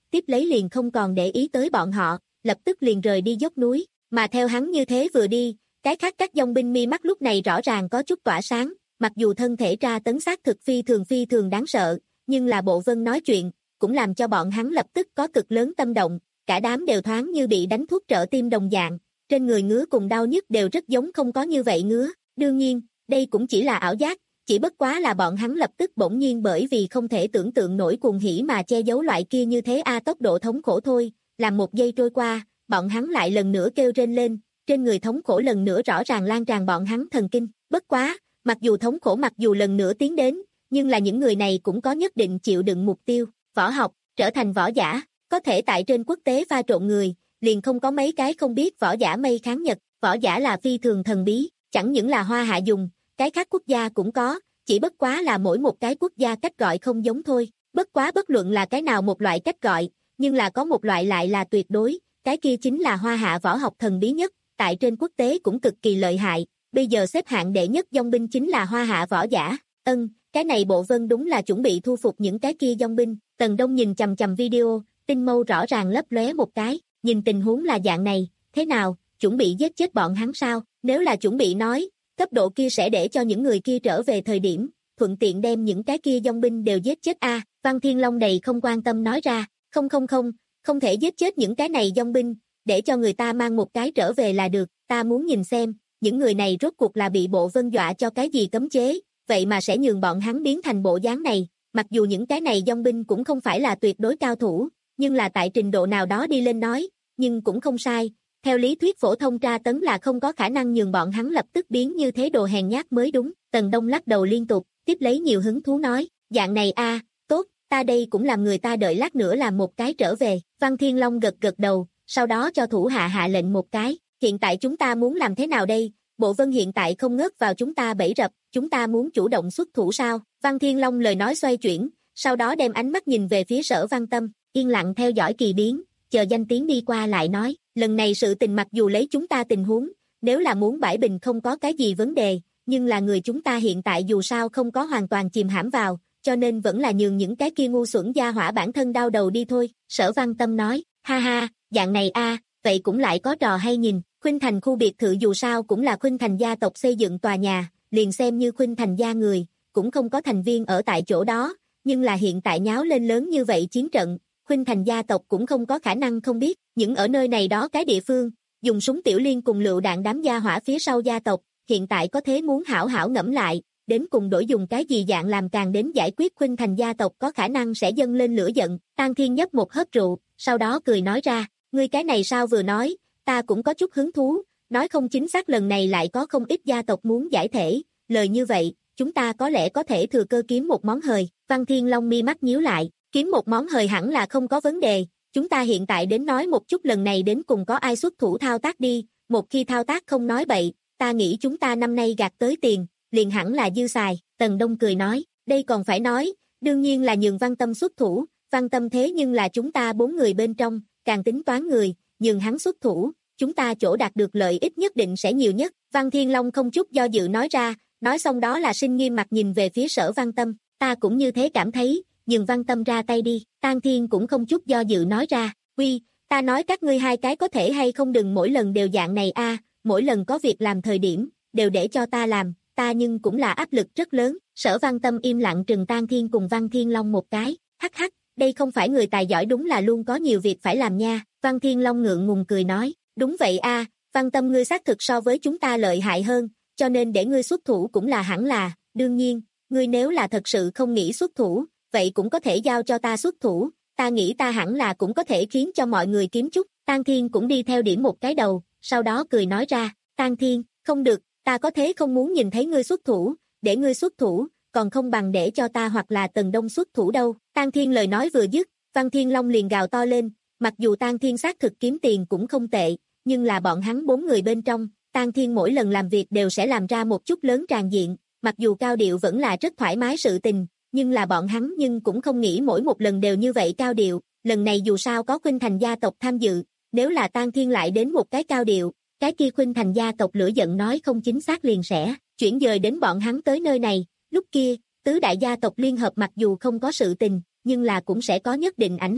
tiếp lấy liền không còn để ý tới bọn họ, lập tức liền rời đi dốc núi, mà theo hắn như thế vừa đi, cái khác các dòng binh mi mắt lúc này rõ ràng có chút tỏa sáng, mặc dù thân thể tra tấn xác thực phi thường phi thường đáng sợ, nhưng là Bộ Vân nói chuyện, cũng làm cho bọn hắn lập tức có cực lớn tâm động, cả đám đều thoáng như bị đánh thuốc trợ tim đồng dạng, trên người ngứa cùng đau nhức đều rất giống không có như vậy ngứa, đương nhiên, đây cũng chỉ là ảo giác, chỉ bất quá là bọn hắn lập tức bỗng nhiên bởi vì không thể tưởng tượng nổi cuồng hỉ mà che giấu loại kia như thế a tốc độ thống khổ thôi, làm một giây trôi qua, bọn hắn lại lần nữa kêu rên lên, trên người thống khổ lần nữa rõ ràng lan tràn bọn hắn thần kinh, bất quá, mặc dù thống khổ mặc dù lần nữa tiến đến, nhưng là những người này cũng có nhất định chịu đựng mục tiêu, võ học, trở thành võ giả, có thể tại trên quốc tế pha trộn người, liền không có mấy cái không biết võ giả mây kháng nhật, võ giả là phi thường thần bí, chẳng những là Hoa Hạ dùng, cái khác quốc gia cũng có, chỉ bất quá là mỗi một cái quốc gia cách gọi không giống thôi, bất quá bất luận là cái nào một loại cách gọi, nhưng là có một loại lại là tuyệt đối, cái kia chính là Hoa Hạ võ học thần bí nhất, tại trên quốc tế cũng cực kỳ lợi hại, bây giờ xếp hạng đệ nhất dòng binh chính là Hoa Hạ võ giả, ân, cái này Bộ Vân đúng là chuẩn bị thu phục những cái kia dòng binh, Tần Đông nhìn chầm chầm video, tinh mâu rõ ràng lấp lóe một cái, nhìn tình huống là dạng này, thế nào, chuẩn bị giết chết bọn hắn sao, nếu là chuẩn bị nói, cấp độ kia sẽ để cho những người kia trở về thời điểm, thuận tiện đem những cái kia dòng binh đều giết chết a. À, Văn Thiên Long đầy không quan tâm nói ra, không không không, không thể giết chết những cái này dòng binh, để cho người ta mang một cái trở về là được, ta muốn nhìn xem, những người này rốt cuộc là bị Bộ Vân dọa cho cái gì cấm chế, vậy mà sẽ nhường bọn hắn biến thành bộ dáng này, mặc dù những cái này dòng binh cũng không phải là tuyệt đối cao thủ, nhưng là tại trình độ nào đó đi lên nói, nhưng cũng không sai, theo lý thuyết phổ thông tra tấn là không có khả năng nhường bọn hắn lập tức biến như thế đồ hèn nhát mới đúng, Tần Đông lắc đầu liên tục, tiếp lấy nhiều hứng thú nói, dạng này a, à, tốt, ta đây cũng làm người ta đợi lát nữa làm một cái trở về, Văn Thiên Long gật gật đầu, sau đó cho thủ hạ hạ lệnh một cái, hiện tại chúng ta muốn làm thế nào đây, Bộ Vân hiện tại không ngớt vào chúng ta bẫy rập, chúng ta muốn chủ động xuất thủ sao, Văn Thiên Long lời nói xoay chuyển, sau đó đem ánh mắt nhìn về phía Sở Văn Tâm, yên lặng theo dõi kỳ biến, chờ danh tiếng đi qua lại nói, lần này sự tình mặc dù lấy chúng ta tình huống, nếu là muốn bãi bình không có cái gì vấn đề, nhưng là người chúng ta hiện tại dù sao không có hoàn toàn chìm hãm vào, cho nên vẫn là nhường những cái kia ngu xuẩn gia hỏa bản thân đau đầu đi thôi, Sở Văn Tâm nói, ha ha, dạng này a, à, vậy cũng lại có trò hay nhìn, Khuynh Thành khu biệt thự dù sao cũng là Khuynh Thành gia tộc xây dựng tòa nhà, liền xem như Khuynh Thành gia người, cũng không có thành viên ở tại chỗ đó, nhưng là hiện tại nháo lên lớn như vậy chiến trận, Khuynh Thành gia tộc cũng không có khả năng không biết, những ở nơi này đó cái địa phương, dùng súng tiểu liên cùng lựu đạn đám gia hỏa phía sau gia tộc, hiện tại có thế muốn hảo hảo ngẫm lại, đến cùng đổi dùng cái gì dạng làm càng đến giải quyết Khuynh Thành gia tộc có khả năng sẽ dâng lên lửa giận, Tang Thiên nhấp một hớp rượu, sau đó cười nói ra, ngươi cái này sao vừa nói, ta cũng có chút hứng thú, nói không chính xác lần này lại có không ít gia tộc muốn giải thể, lời như vậy, chúng ta có lẽ có thể thừa cơ kiếm một món hời, Văn Thiên Long mi mắt nhíu lại, kiếm một món hời hẳn là không có vấn đề, chúng ta hiện tại đến nói một chút lần này đến cùng có ai xuất thủ thao tác đi, một khi thao tác không nói bậy, ta nghĩ chúng ta năm nay gạt tới tiền, liền hẳn là dư xài, Tần Đông cười nói, đây còn phải nói, đương nhiên là nhường Văn Tâm xuất thủ, Văn Tâm thế nhưng là chúng ta bốn người bên trong, càng tính toán người, nhường hắn xuất thủ, chúng ta chỗ đạt được lợi ích nhất định sẽ nhiều nhất, Văn Thiên Long không chút do dự nói ra, nói xong đó là sinh nghiêm mặt nhìn về phía Sở Văn Tâm, ta cũng như thế cảm thấy, nhường Văn Tâm ra tay đi, Tang Thiên cũng không chút do dự nói ra, uy, ta nói các ngươi hai cái có thể hay không đừng mỗi lần đều dạng này a, à, mỗi lần có việc làm thời điểm, đều để cho ta làm, ta nhưng cũng là áp lực rất lớn, Sở Văn Tâm im lặng trừng Tang Thiên cùng Văn Thiên Long một cái, hắc hắc, đây không phải người tài giỏi đúng là luôn có nhiều việc phải làm nha, Văn Thiên Long ngượng ngùng cười nói, đúng vậy a, à, Văn Tâm ngươi xác thực so với chúng ta lợi hại hơn, cho nên để ngươi xuất thủ cũng là hẳn là, đương nhiên, ngươi nếu là thật sự không nghĩ xuất thủ, vậy cũng có thể giao cho ta xuất thủ, ta nghĩ ta hẳn là cũng có thể khiến cho mọi người kiếm chút, Tang Thiên cũng đi theo điểm một cái đầu, sau đó cười nói ra, Tang Thiên, không được, ta có thế không muốn nhìn thấy ngươi xuất thủ, để ngươi xuất thủ, còn không bằng để cho ta hoặc là Tần Đông xuất thủ đâu, Tang Thiên lời nói vừa dứt, Văn Thiên Long liền gào to lên, mặc dù Tang Thiên xác thực kiếm tiền cũng không tệ, nhưng là bọn hắn bốn người bên trong, Tang Thiên mỗi lần làm việc đều sẽ làm ra một chút lớn tràn diện, mặc dù cao điệu vẫn là rất thoải mái sự tình, nhưng là bọn hắn nhưng cũng không nghĩ mỗi một lần đều như vậy cao điệu, lần này dù sao có Khuynh Thành gia tộc tham dự, nếu là Tang Thiên lại đến một cái cao điệu, cái kia Khuynh Thành gia tộc lửa giận nói không chính xác liền sẽ chuyển dời đến bọn hắn tới nơi này, lúc kia, tứ đại gia tộc liên hợp mặc dù không có sự tình, nhưng là cũng sẽ có nhất định ảnh hưởng,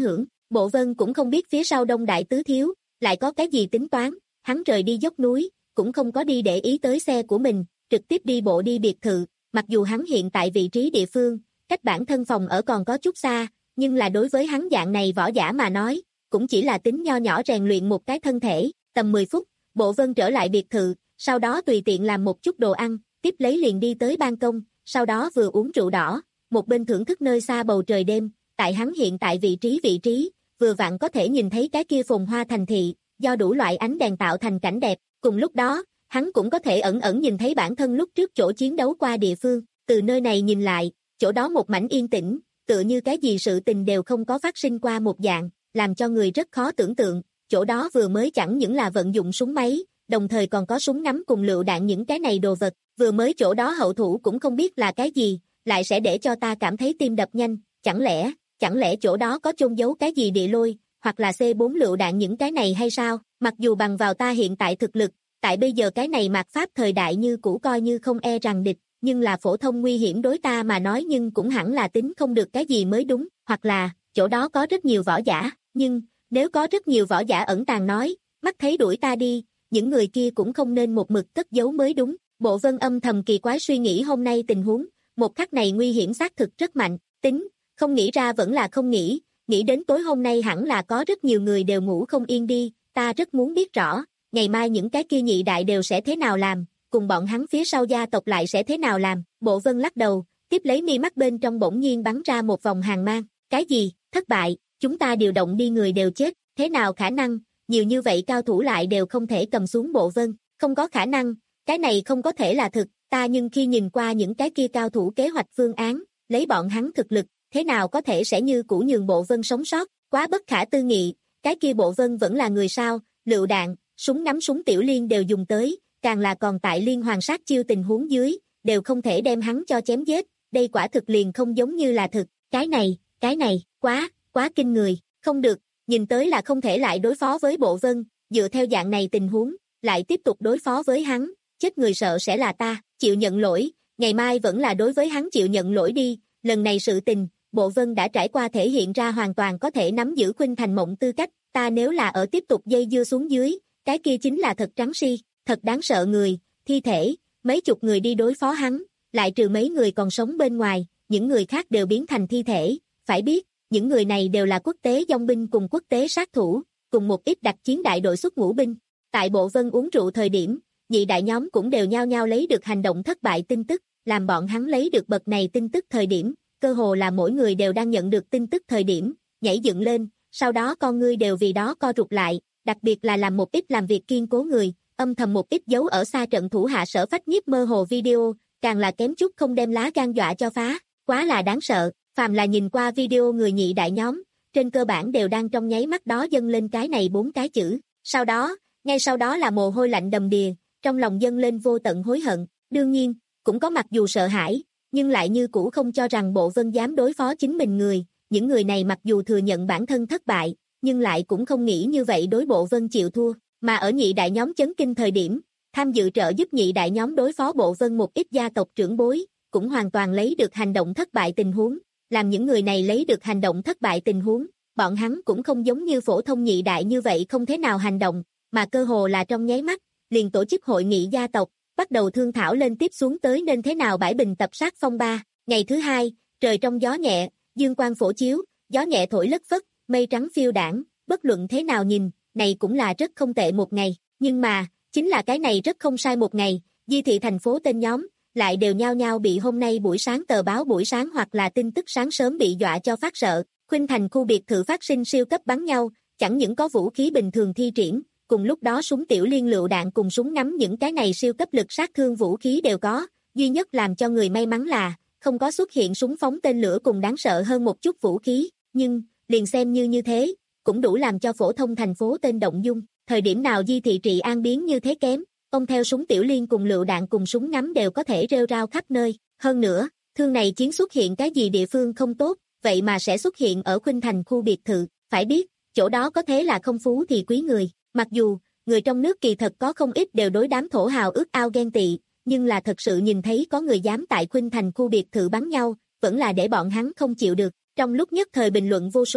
Bộ Vân cũng không biết phía sau Đông Đại Tứ Thiếu, lại có cái gì tính toán, hắn rời đi dốc núi, cũng không có đi để ý tới xe của mình, trực tiếp đi bộ đi biệt thự, mặc dù hắn hiện tại vị trí địa phương, cách bản thân phòng ở còn có chút xa, nhưng là đối với hắn dạng này võ giả mà nói, cũng chỉ là tính nho nhỏ rèn luyện một cái thân thể, tầm mười phút, Bộ Vân trở lại biệt thự, sau đó tùy tiện làm một chút đồ ăn, tiếp lấy liền đi tới ban công, sau đó vừa uống rượu đỏ, một bên thưởng thức nơi xa bầu trời đêm, tại hắn hiện tại vị trí vị trí, vừa vặn có thể nhìn thấy cái kia phồn hoa thành thị, do đủ loại ánh đèn tạo thành cảnh đẹp, cùng lúc đó, hắn cũng có thể ẩn ẩn nhìn thấy bản thân lúc trước chỗ chiến đấu qua địa phương, từ nơi này nhìn lại, chỗ đó một mảnh yên tĩnh, tựa như cái gì sự tình đều không có phát sinh qua một dạng, làm cho người rất khó tưởng tượng, chỗ đó vừa mới chẳng những là vận dụng súng máy, đồng thời còn có súng ngắm cùng lựu đạn những cái này đồ vật, vừa mới chỗ đó hậu thủ cũng không biết là cái gì, lại sẽ để cho ta cảm thấy tim đập nhanh, chẳng lẽ, chẳng lẽ chỗ đó có chôn giấu cái gì địa lôi, hoặc là xê bốn lựu đạn những cái này hay sao, mặc dù bằng vào ta hiện tại thực lực, tại bây giờ cái này mạt pháp thời đại như cũ coi như không e rằng địch, nhưng là phổ thông nguy hiểm đối ta mà nói nhưng cũng hẳn là tính không được cái gì mới đúng, hoặc là, chỗ đó có rất nhiều võ giả, nhưng, nếu có rất nhiều võ giả ẩn tàng nói, mắt thấy đuổi ta đi, những người kia cũng không nên một mực cất giấu mới đúng, Bộ Vân âm thầm kỳ quái suy nghĩ hôm nay tình huống, một khắc này nguy hiểm xác thực rất mạnh, tính, không nghĩ ra vẫn là không nghĩ, nghĩ đến tối hôm nay hẳn là có rất nhiều người đều ngủ không yên đi, ta rất muốn biết rõ, ngày mai những cái kia nhị đại đều sẽ thế nào làm, cùng bọn hắn phía sau gia tộc lại sẽ thế nào làm, Bộ Vân lắc đầu, tiếp lấy mi mắt bên trong bỗng nhiên bắn ra một vòng hàn mang, cái gì, thất bại, chúng ta điều động đi người đều chết, thế nào khả năng, nhiều như vậy cao thủ lại đều không thể cầm xuống Bộ Vân, không có khả năng, cái này không có thể là thực, ta nhưng khi nhìn qua những cái kia cao thủ kế hoạch phương án, lấy bọn hắn thực lực, thế nào có thể sẽ như cũ nhường Bộ Vân sống sót, quá bất khả tư nghị, cái kia Bộ Vân vẫn là người sao, lựu đạn, súng ngắm súng tiểu liên đều dùng tới, càng là còn tại liên hoàn sát chiêu tình huống dưới, đều không thể đem hắn cho chém giết, đây quả thực liền không giống như là thực, cái này, cái này, quá, quá kinh người, không được, nhìn tới là không thể lại đối phó với Bộ Vân, dựa theo dạng này tình huống, lại tiếp tục đối phó với hắn, chết người sợ sẽ là ta, chịu nhận lỗi, ngày mai vẫn là đối với hắn chịu nhận lỗi đi, lần này sự tình, Bộ Vân đã trải qua thể hiện ra hoàn toàn có thể nắm giữ Khuynh Thành Mộng tư cách, ta nếu là ở tiếp tục dây dưa xuống dưới, cái kia chính là thật trắng si, thật đáng sợ người, thi thể, mấy chục người đi đối phó hắn, lại trừ mấy người còn sống bên ngoài, những người khác đều biến thành thi thể, phải biết, những người này đều là quốc tế dòng binh cùng quốc tế sát thủ, cùng một ít đặc chiến đại đội xuất ngũ binh. Tại Bộ Vân uống rượu thời điểm, nhị đại nhóm cũng đều nhao nhao lấy được hành động thất bại tin tức, làm bọn hắn lấy được bậc này tin tức thời điểm, cơ hồ là mỗi người đều đang nhận được tin tức thời điểm, nhảy dựng lên, sau đó con ngươi đều vì đó co rụt lại, đặc biệt là làm một ít làm việc kiên cố người, âm thầm một ít giấu ở xa trận thủ hạ Sở Phách Nhiếp mơ hồ video, càng là kém chút không đem lá gan dọa cho phá, quá là đáng sợ, phàm là nhìn qua video người nhị đại nhóm, trên cơ bản đều đang trong nháy mắt đó dâng lên cái này bốn cái chữ, sau đó, ngay sau đó là mồ hôi lạnh đầm đìa, trong lòng dâng lên vô tận hối hận, đương nhiên, cũng có mặc dù sợ hãi, nhưng lại như cũ không cho rằng Bộ Vân dám đối phó chính mình người, những người này mặc dù thừa nhận bản thân thất bại, nhưng lại cũng không nghĩ như vậy đối Bộ Vân chịu thua, mà ở nhị đại nhóm chấn kinh thời điểm, tham dự trợ giúp nhị đại nhóm đối phó Bộ Vân một ít gia tộc trưởng bối, cũng hoàn toàn lấy được hành động thất bại tình huống, làm những người này lấy được hành động thất bại tình huống, bọn hắn cũng không giống như phổ thông nhị đại như vậy không thế nào hành động, mà cơ hồ là trong nháy mắt, liền tổ chức hội nghị gia tộc, bắt đầu thương thảo lên tiếp xuống tới nên thế nào bãi bình tập sát phong ba. Ngày thứ hai, trời trong gió nhẹ, dương quang phổ chiếu, gió nhẹ thổi lất phất, mây trắng phiêu đãng, bất luận thế nào nhìn, này cũng là rất không tệ một ngày, nhưng mà, chính là cái này rất không sai một ngày, Di thị thành phố tên nhóm, lại đều nhao nhao bị hôm nay buổi sáng tờ báo buổi sáng hoặc là tin tức sáng sớm bị dọa cho phát sợ, Khuynh Thành khu biệt thự phát sinh siêu cấp bắn nhau, chẳng những có vũ khí bình thường thi triển, cùng lúc đó súng tiểu liên lựu đạn cùng súng ngắm những cái này siêu cấp lực sát thương vũ khí đều có, duy nhất làm cho người may mắn là, không có xuất hiện súng phóng tên lửa cùng đáng sợ hơn một chút vũ khí, nhưng, liền xem như như thế, cũng đủ làm cho phổ thông thành phố tên động dung, thời điểm nào Di thị trị an biến như thế kém, ông theo súng tiểu liên cùng lựu đạn cùng súng ngắm đều có thể rêu rao khắp nơi, hơn nữa, thương này chiến xuất hiện cái gì địa phương không tốt, vậy mà sẽ xuất hiện ở Khuynh Thành khu biệt thự, phải biết, chỗ đó có thế là không phú thì quý người, mặc dù, người trong nước kỳ thật có không ít đều đối đám thổ hào ước ao ghen tị, nhưng là thật sự nhìn thấy có người dám tại Khuynh Thành khu biệt thự bắn nhau, vẫn là để bọn hắn không chịu được, trong lúc nhất thời bình luận vô số,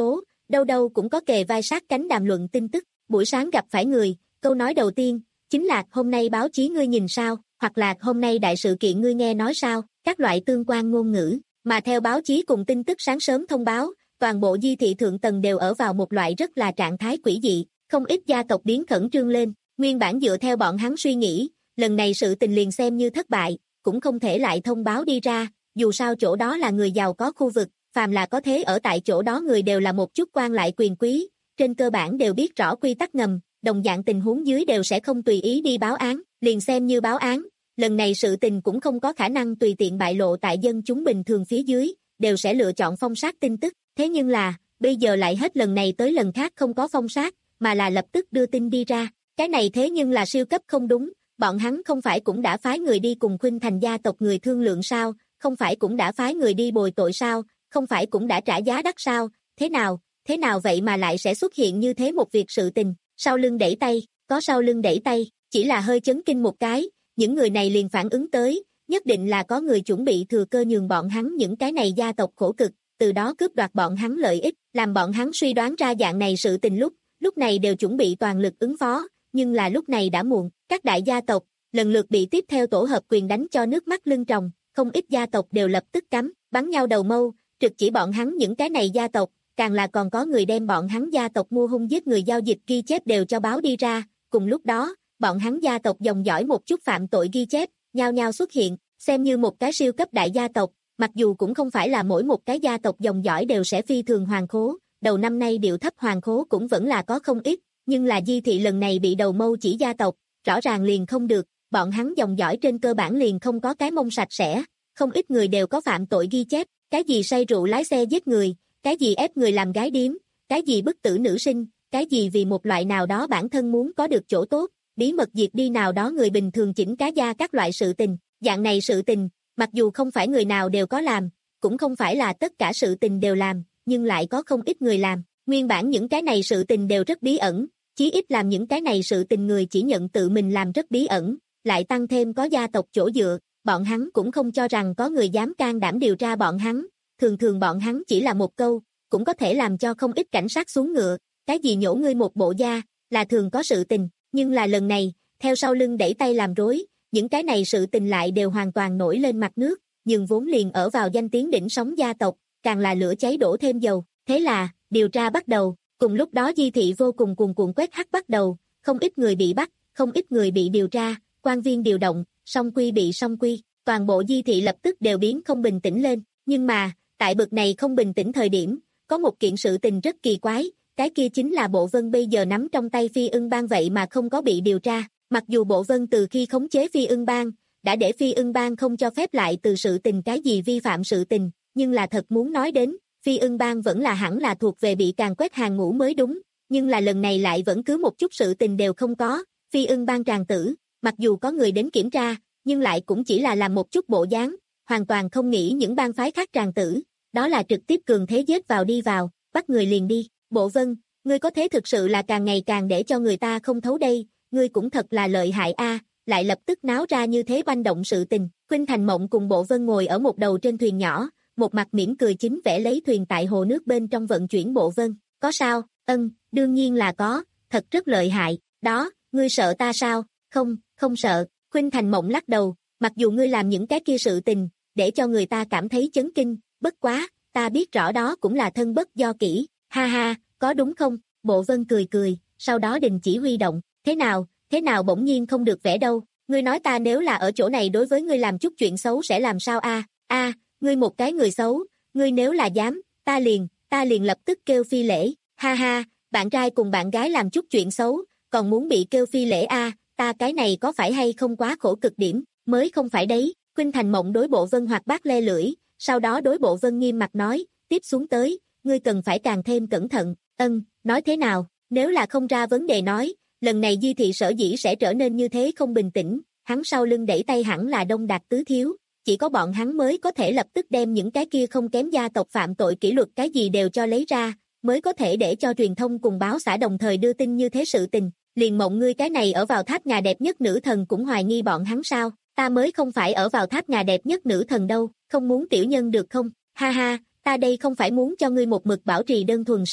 đâu đâu cũng có kề vai sát cánh đàm luận tin tức, buổi sáng gặp phải người, câu nói đầu tiên, chính là hôm nay báo chí ngươi nhìn sao, hoặc là hôm nay đại sự kiện ngươi nghe nói sao, các loại tương quan ngôn ngữ, mà theo báo chí cùng tin tức sáng sớm thông báo, toàn bộ Di thị thượng tầng đều ở vào một loại rất là trạng thái quỷ dị, không ít gia tộc biến khẩn trương lên, nguyên bản dựa theo bọn hắn suy nghĩ, lần này sự tình liền xem như thất bại, cũng không thể lại thông báo đi ra, dù sao chỗ đó là người giàu có khu vực, phàm là có thế ở tại chỗ đó người đều là một chút quan lại quyền quý, trên cơ bản đều biết rõ quy tắc ngầm, đồng dạng tình huống dưới đều sẽ không tùy ý đi báo án, liền xem như báo án, lần này sự tình cũng không có khả năng tùy tiện bại lộ tại dân chúng bình thường phía dưới, đều sẽ lựa chọn phong sát tin tức, thế nhưng là, bây giờ lại hết lần này tới lần khác không có phong sát, mà là lập tức đưa tin đi ra, cái này thế nhưng là siêu cấp không đúng, bọn hắn không phải cũng đã phái người đi cùng Khuynh Thành gia tộc người thương lượng sao, không phải cũng đã phái người đi bồi tội sao, không phải cũng đã trả giá đắt sao, thế nào, thế nào vậy mà lại sẽ xuất hiện như thế một việc sự tình, sau lưng đẩy tay, có sau lưng đẩy tay, chỉ là hơi chấn kinh một cái, những người này liền phản ứng tới, nhất định là có người chuẩn bị thừa cơ nhường bọn hắn những cái này gia tộc khổ cực, từ đó cướp đoạt bọn hắn lợi ích, làm bọn hắn suy đoán ra dạng này sự tình lúc, lúc này đều chuẩn bị toàn lực ứng phó, nhưng là lúc này đã muộn, các đại gia tộc, lần lượt bị tiếp theo tổ hợp quyền đánh cho nước mắt lưng tròng, không ít gia tộc đều lập tức cắm, bắn nhau đầu mâu, trực chỉ bọn hắn những cái này gia tộc, càng là còn có người đem bọn hắn gia tộc mua hung giết người giao dịch ghi chép đều cho báo đi ra, cùng lúc đó, bọn hắn gia tộc dòng dõi một chút phạm tội ghi chép, nhao nhao xuất hiện, xem như một cái siêu cấp đại gia tộc, mặc dù cũng không phải là mỗi một cái gia tộc dòng dõi đều sẽ phi thường hoàng khố, đầu năm nay điệu thấp hoàng khố cũng vẫn là có không ít, nhưng là Di thị lần này bị đầu mâu chỉ gia tộc, rõ ràng liền không được, bọn hắn dòng dõi trên cơ bản liền không có cái mông sạch sẽ, không ít người đều có phạm tội ghi chép, cái gì say rượu lái xe giết người, cái gì ép người làm gái điếm, cái gì bức tử nữ sinh, cái gì vì một loại nào đó bản thân muốn có được chỗ tốt, bí mật diệt đi nào đó người bình thường chỉnh cá gia các loại sự tình, dạng này sự tình, mặc dù không phải người nào đều có làm, cũng không phải là tất cả sự tình đều làm, nhưng lại có không ít người làm, nguyên bản những cái này sự tình đều rất bí ẩn, chí ít làm những cái này sự tình người chỉ nhận tự mình làm rất bí ẩn, lại tăng thêm có gia tộc chỗ dựa, bọn hắn cũng không cho rằng có người dám can đảm điều tra bọn hắn, thường thường bọn hắn chỉ là một câu, cũng có thể làm cho không ít cảnh sát xuống ngựa, cái gì nhổ ngươi một bộ da, là thường có sự tình, nhưng là lần này, theo sau lưng đẩy tay làm rối, những cái này sự tình lại đều hoàn toàn nổi lên mặt nước, nhưng vốn liền ở vào danh tiếng đỉnh sóng gia tộc, càng là lửa cháy đổ thêm dầu, thế là, điều tra bắt đầu, cùng lúc đó Di thị vô cùng cuồn cuộn quét hắc bắt đầu, không ít người bị bắt, không ít người bị điều tra, quan viên điều động, song quy bị song quy, toàn bộ Di thị lập tức đều biến không bình tĩnh lên, nhưng mà, tại bực này không bình tĩnh thời điểm, có một kiện sự tình rất kỳ quái, cái kia chính là Bộ Vân bây giờ nắm trong tay Phi Ưng Bang vậy mà không có bị điều tra, mặc dù Bộ Vân từ khi khống chế Phi Ưng Bang, đã để Phi Ưng Bang không cho phép lại từ sự tình cái gì vi phạm sự tình, nhưng là thật muốn nói đến, Phi Ưng Bang vẫn là hẳn là thuộc về bị càn quét hàng ngũ mới đúng, nhưng là lần này lại vẫn cứ một chút sự tình đều không có, Phi Ưng Bang tràng tử, mặc dù có người đến kiểm tra, nhưng lại cũng chỉ là làm một chút bộ dáng, hoàn toàn không nghĩ những bang phái khác tràng tử, đó là trực tiếp cường thế giết vào đi vào, bắt người liền đi, Bộ Vân, ngươi có thế thực sự là càng ngày càng để cho người ta không thấu đây, ngươi cũng thật là lợi hại a, lại lập tức náo ra như thế banh động sự tình, Khuynh Thành Mộng cùng Bộ Vân ngồi ở một đầu trên thuyền nhỏ, một mặt mỉm cười chính vẽ lấy thuyền tại hồ nước bên trong vận chuyển Bộ Vân, có sao, ân, đương nhiên là có, thật rất lợi hại, đó, ngươi sợ ta sao, không, không sợ, Khuynh Thành Mộng lắc đầu, mặc dù ngươi làm những cái kia sự tình, để cho người ta cảm thấy chấn kinh, bất quá, ta biết rõ đó cũng là thân bất do kỹ, ha ha, có đúng không, Bộ Vân cười cười, sau đó đình chỉ huy động, thế nào, thế nào bỗng nhiên không được vẽ đâu, ngươi nói ta nếu là ở chỗ này đối với ngươi làm chút chuyện xấu sẽ làm sao a? A, ngươi một cái người xấu, ngươi nếu là dám, ta liền, ta liền lập tức kêu phi lễ, ha ha, bạn trai cùng bạn gái làm chút chuyện xấu, còn muốn bị kêu phi lễ a, ta cái này có phải hay không quá khổ cực điểm, mới không phải đấy, Khuynh Thành Mộng đối Bộ Vân hoạt bát le lưỡi, sau đó đối Bộ Vân nghiêm mặt nói, tiếp xuống tới, ngươi cần phải càng thêm cẩn thận, ân, nói thế nào, nếu là không ra vấn đề nói, lần này Di thị sở dĩ sẽ trở nên như thế không bình tĩnh, hắn sau lưng đẩy tay hẳn là Đông Đạt tứ thiếu, chỉ có bọn hắn mới có thể lập tức đem những cái kia không kém gia tộc phạm tội kỷ luật cái gì đều cho lấy ra, mới có thể để cho truyền thông cùng báo xã đồng thời đưa tin như thế sự tình, liền Mộng ngươi cái này ở vào tháp ngà đẹp nhất nữ thần cũng hoài nghi bọn hắn sao, ta mới không phải ở vào tháp ngà đẹp nhất nữ thần đâu, không muốn tiểu nhân được không, ha ha, ta đây không phải muốn cho ngươi một mực bảo trì đơn thuần sao,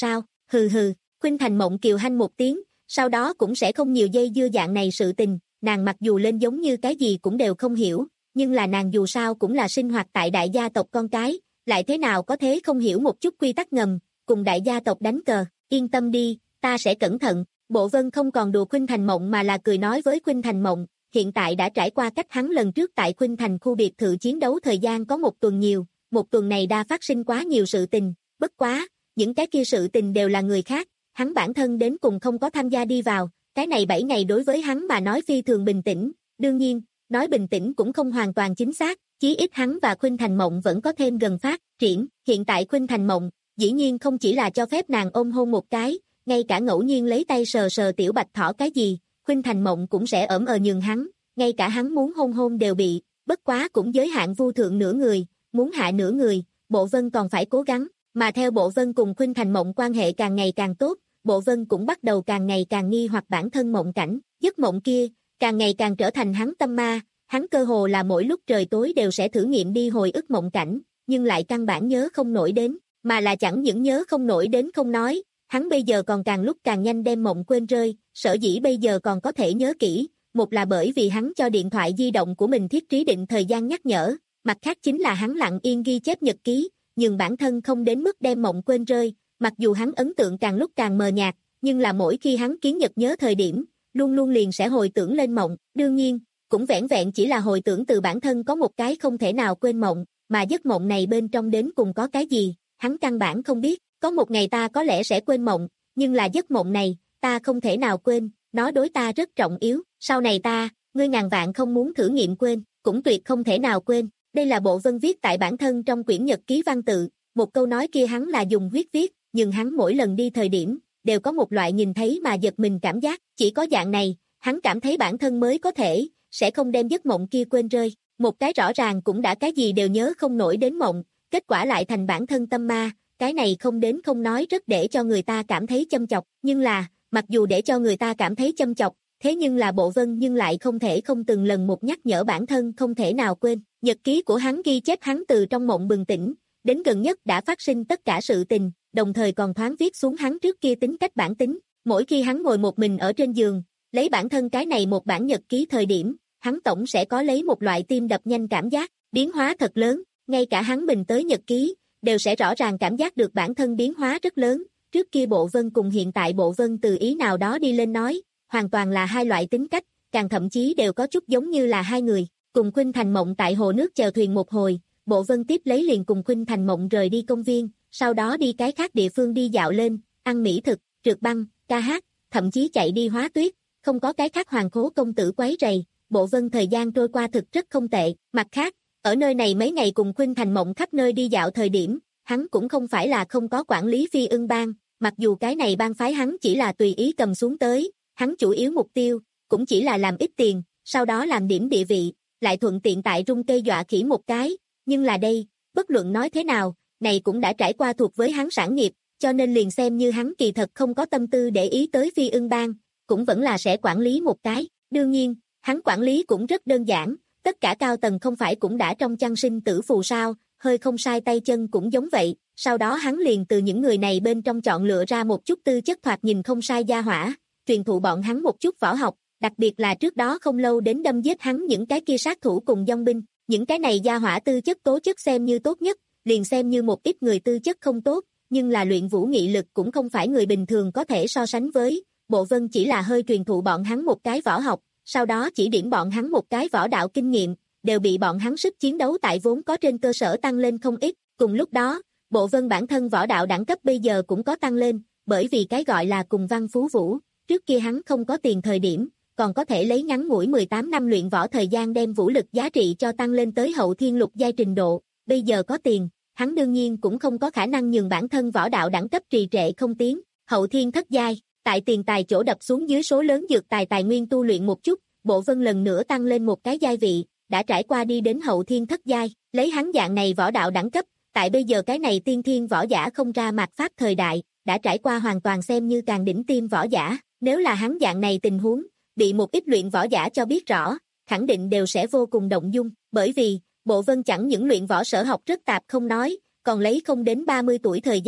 Hừ hừ, Khuynh Thành Mộng kiều hanh một tiếng, sau đó cũng sẽ không nhiều dây dưa dạng này sự tình, nàng mặc dù lên giống như cái gì cũng đều không hiểu, nhưng là nàng dù sao cũng là sinh hoạt tại đại gia tộc con cái, lại thế nào có thế không hiểu một chút quy tắc ngầm, cùng đại gia tộc đánh cờ, yên tâm đi, ta sẽ cẩn thận. Bộ Vân không còn đùa Khuynh Thành Mộng mà là cười nói với Khuynh Thành Mộng, hiện tại đã trải qua cách hắn lần trước tại Khuynh Thành khu biệt thự chiến đấu thời gian có một tuần nhiều, một tuần này đã phát sinh quá nhiều sự tình, bất quá, những cái kia sự tình đều là người khác, hắn bản thân đến cùng không có tham gia đi vào, cái này bảy ngày đối với hắn mà nói phi thường bình tĩnh, đương nhiên, nói bình tĩnh cũng không hoàn toàn chính xác, chí ít hắn và Khuynh Thành Mộng vẫn có thêm gần phát triển, hiện tại Khuynh Thành Mộng, dĩ nhiên không chỉ là cho phép nàng ôm hôn một cái, ngay cả ngẫu nhiên lấy tay sờ sờ tiểu bạch thỏ cái gì, Khuynh Thành Mộng cũng sẽ ỡm ờ nhường hắn, ngay cả hắn muốn hôn hôn đều bị, bất quá cũng giới hạn vu thượng nửa người, muốn hạ nửa người, Bộ Vân còn phải cố gắng, mà theo Bộ Vân cùng Khuynh Thành Mộng quan hệ càng ngày càng tốt, Bộ Vân cũng bắt đầu càng ngày càng nghi hoặc bản thân mộng cảnh, giấc mộng kia, càng ngày càng trở thành hắn tâm ma, hắn cơ hồ là mỗi lúc trời tối đều sẽ thử nghiệm đi hồi ức mộng cảnh, nhưng lại căn bản nhớ không nổi đến, mà là chẳng những nhớ không nổi đến không nói, hắn bây giờ còn càng lúc càng nhanh đem mộng quên rơi, sở dĩ bây giờ còn có thể nhớ kỹ, một là bởi vì hắn cho điện thoại di động của mình thiết trí định thời gian nhắc nhở, mặt khác chính là hắn lặng yên ghi chép nhật ký, nhưng bản thân không đến mức đem mộng quên rơi, mặc dù hắn ấn tượng càng lúc càng mờ nhạt, nhưng là mỗi khi hắn kiến nhật nhớ thời điểm, luôn luôn liền sẽ hồi tưởng lên mộng, đương nhiên, cũng vẻn vẹn chỉ là hồi tưởng từ bản thân có một cái không thể nào quên mộng, mà giấc mộng này bên trong đến cùng có cái gì, hắn căn bản không biết, có một ngày ta có lẽ sẽ quên mộng, nhưng là giấc mộng này, ta không thể nào quên, nó đối ta rất trọng yếu, sau này ta, ngươi ngàn vạn không muốn thử nghiệm quên, cũng tuyệt không thể nào quên, đây là Bộ Vân viết tại bản thân trong quyển nhật ký văn tự, một câu nói kia hắn là dùng huyết viết, nhưng hắn mỗi lần đi thời điểm, đều có một loại nhìn thấy mà giật mình cảm giác, chỉ có dạng này, hắn cảm thấy bản thân mới có thể, sẽ không đem giấc mộng kia quên rơi, một cái rõ ràng cũng đã cái gì đều nhớ không nổi đến mộng, kết quả lại thành bản thân tâm ma, cái này không đến không nói rất để cho người ta cảm thấy châm chọc, nhưng là, mặc dù để cho người ta cảm thấy châm chọc, thế nhưng là Bộ Vân nhưng lại không thể không từng lần một nhắc nhở bản thân không thể nào quên, nhật ký của hắn ghi chép hắn từ trong mộng bừng tỉnh, đến gần nhất đã phát sinh tất cả sự tình, đồng thời còn thoáng viết xuống hắn trước kia tính cách bản tính, mỗi khi hắn ngồi một mình ở trên giường, lấy bản thân cái này một bản nhật ký thời điểm, hắn tổng sẽ có lấy một loại tim đập nhanh cảm giác, biến hóa thật lớn, ngay cả hắn mình tới nhật ký, đều sẽ rõ ràng cảm giác được bản thân biến hóa rất lớn, trước kia Bộ Vân cùng hiện tại Bộ Vân từ ý nào đó đi lên nói, hoàn toàn là hai loại tính cách, càng thậm chí đều có chút giống như là hai người, cùng Khuynh Thành Mộng tại hồ nước chèo thuyền một hồi, Bộ Vân tiếp lấy liền cùng Khuynh Thành Mộng rời đi công viên, sau đó đi cái khác địa phương đi dạo lên, ăn mỹ thực, trượt băng, ca hát, thậm chí chạy đi hóa tuyết, không có cái khác hoàng khố công tử quấy rầy, Bộ Vân thời gian trôi qua thực rất không tệ, mặt khác, ở nơi này mấy ngày cùng Khuynh Thành Mộng khắp nơi đi dạo thời điểm, hắn cũng không phải là không có quản lý Phi Ưng Bang, mặc dù cái này bang phái hắn chỉ là tùy ý cầm xuống tới, hắn chủ yếu mục tiêu, cũng chỉ là làm ít tiền, sau đó làm điểm địa vị, lại thuận tiện tại Trung Cây dọa khỉ một cái, nhưng là đây, bất luận nói thế nào, này cũng đã trải qua thuộc với hắn sản nghiệp, cho nên liền xem như hắn kỳ thật không có tâm tư để ý tới Phi Ưng Bang, cũng vẫn là sẽ quản lý một cái, đương nhiên, hắn quản lý cũng rất đơn giản, tất cả cao tầng không phải cũng đã trong chăn sinh tử phù sao, hơi không sai tay chân cũng giống vậy, sau đó hắn liền từ những người này bên trong chọn lựa ra một chút tư chất thoạt nhìn không sai gia hỏa, truyền thụ bọn hắn một chút võ học, đặc biệt là trước đó không lâu đến đâm giết hắn những cái kia sát thủ cùng dòng binh, những cái này gia hỏa tư chất tố chất xem như tốt nhất, liền xem như một ít người tư chất không tốt, nhưng là luyện vũ nghị lực cũng không phải người bình thường có thể so sánh với, Bộ Vân chỉ là hơi truyền thụ bọn hắn một cái võ học, sau đó chỉ điểm bọn hắn một cái võ đạo kinh nghiệm, đều bị bọn hắn sức chiến đấu tại vốn có trên cơ sở tăng lên không ít, cùng lúc đó, Bộ Vân bản thân võ đạo đẳng cấp bây giờ cũng có tăng lên, bởi vì cái gọi là cùng văn phú vũ, trước kia hắn không có tiền thời điểm, còn có thể lấy ngắn ngủi mười tám năm luyện võ thời gian đem vũ lực giá trị cho tăng lên tới hậu thiên lục giai trình độ, bây giờ có tiền, hắn đương nhiên cũng không có khả năng nhường bản thân võ đạo đẳng cấp trì trệ không tiến, hậu thiên thất giai, tại tiền tài chỗ đập xuống dưới số lớn dược tài tài nguyên tu luyện một chút, Bộ Vân lần nữa tăng lên một cái giai vị, đã trải qua đi đến hậu thiên thất giai, lấy hắn dạng này võ đạo đẳng cấp, tại bây giờ cái này tiên thiên võ giả không ra mạt pháp thời đại, đã trải qua hoàn toàn xem như càng đỉnh tiêm võ giả, nếu là hắn dạng này tình huống, bị một ít luyện võ giả cho biết rõ, khẳng định đều sẽ vô cùng động dung, bởi vì, Bộ Vân chẳng những luyện võ sở học rất tạp không nói, còn lấy không đến ba mươi tuổi thời gian,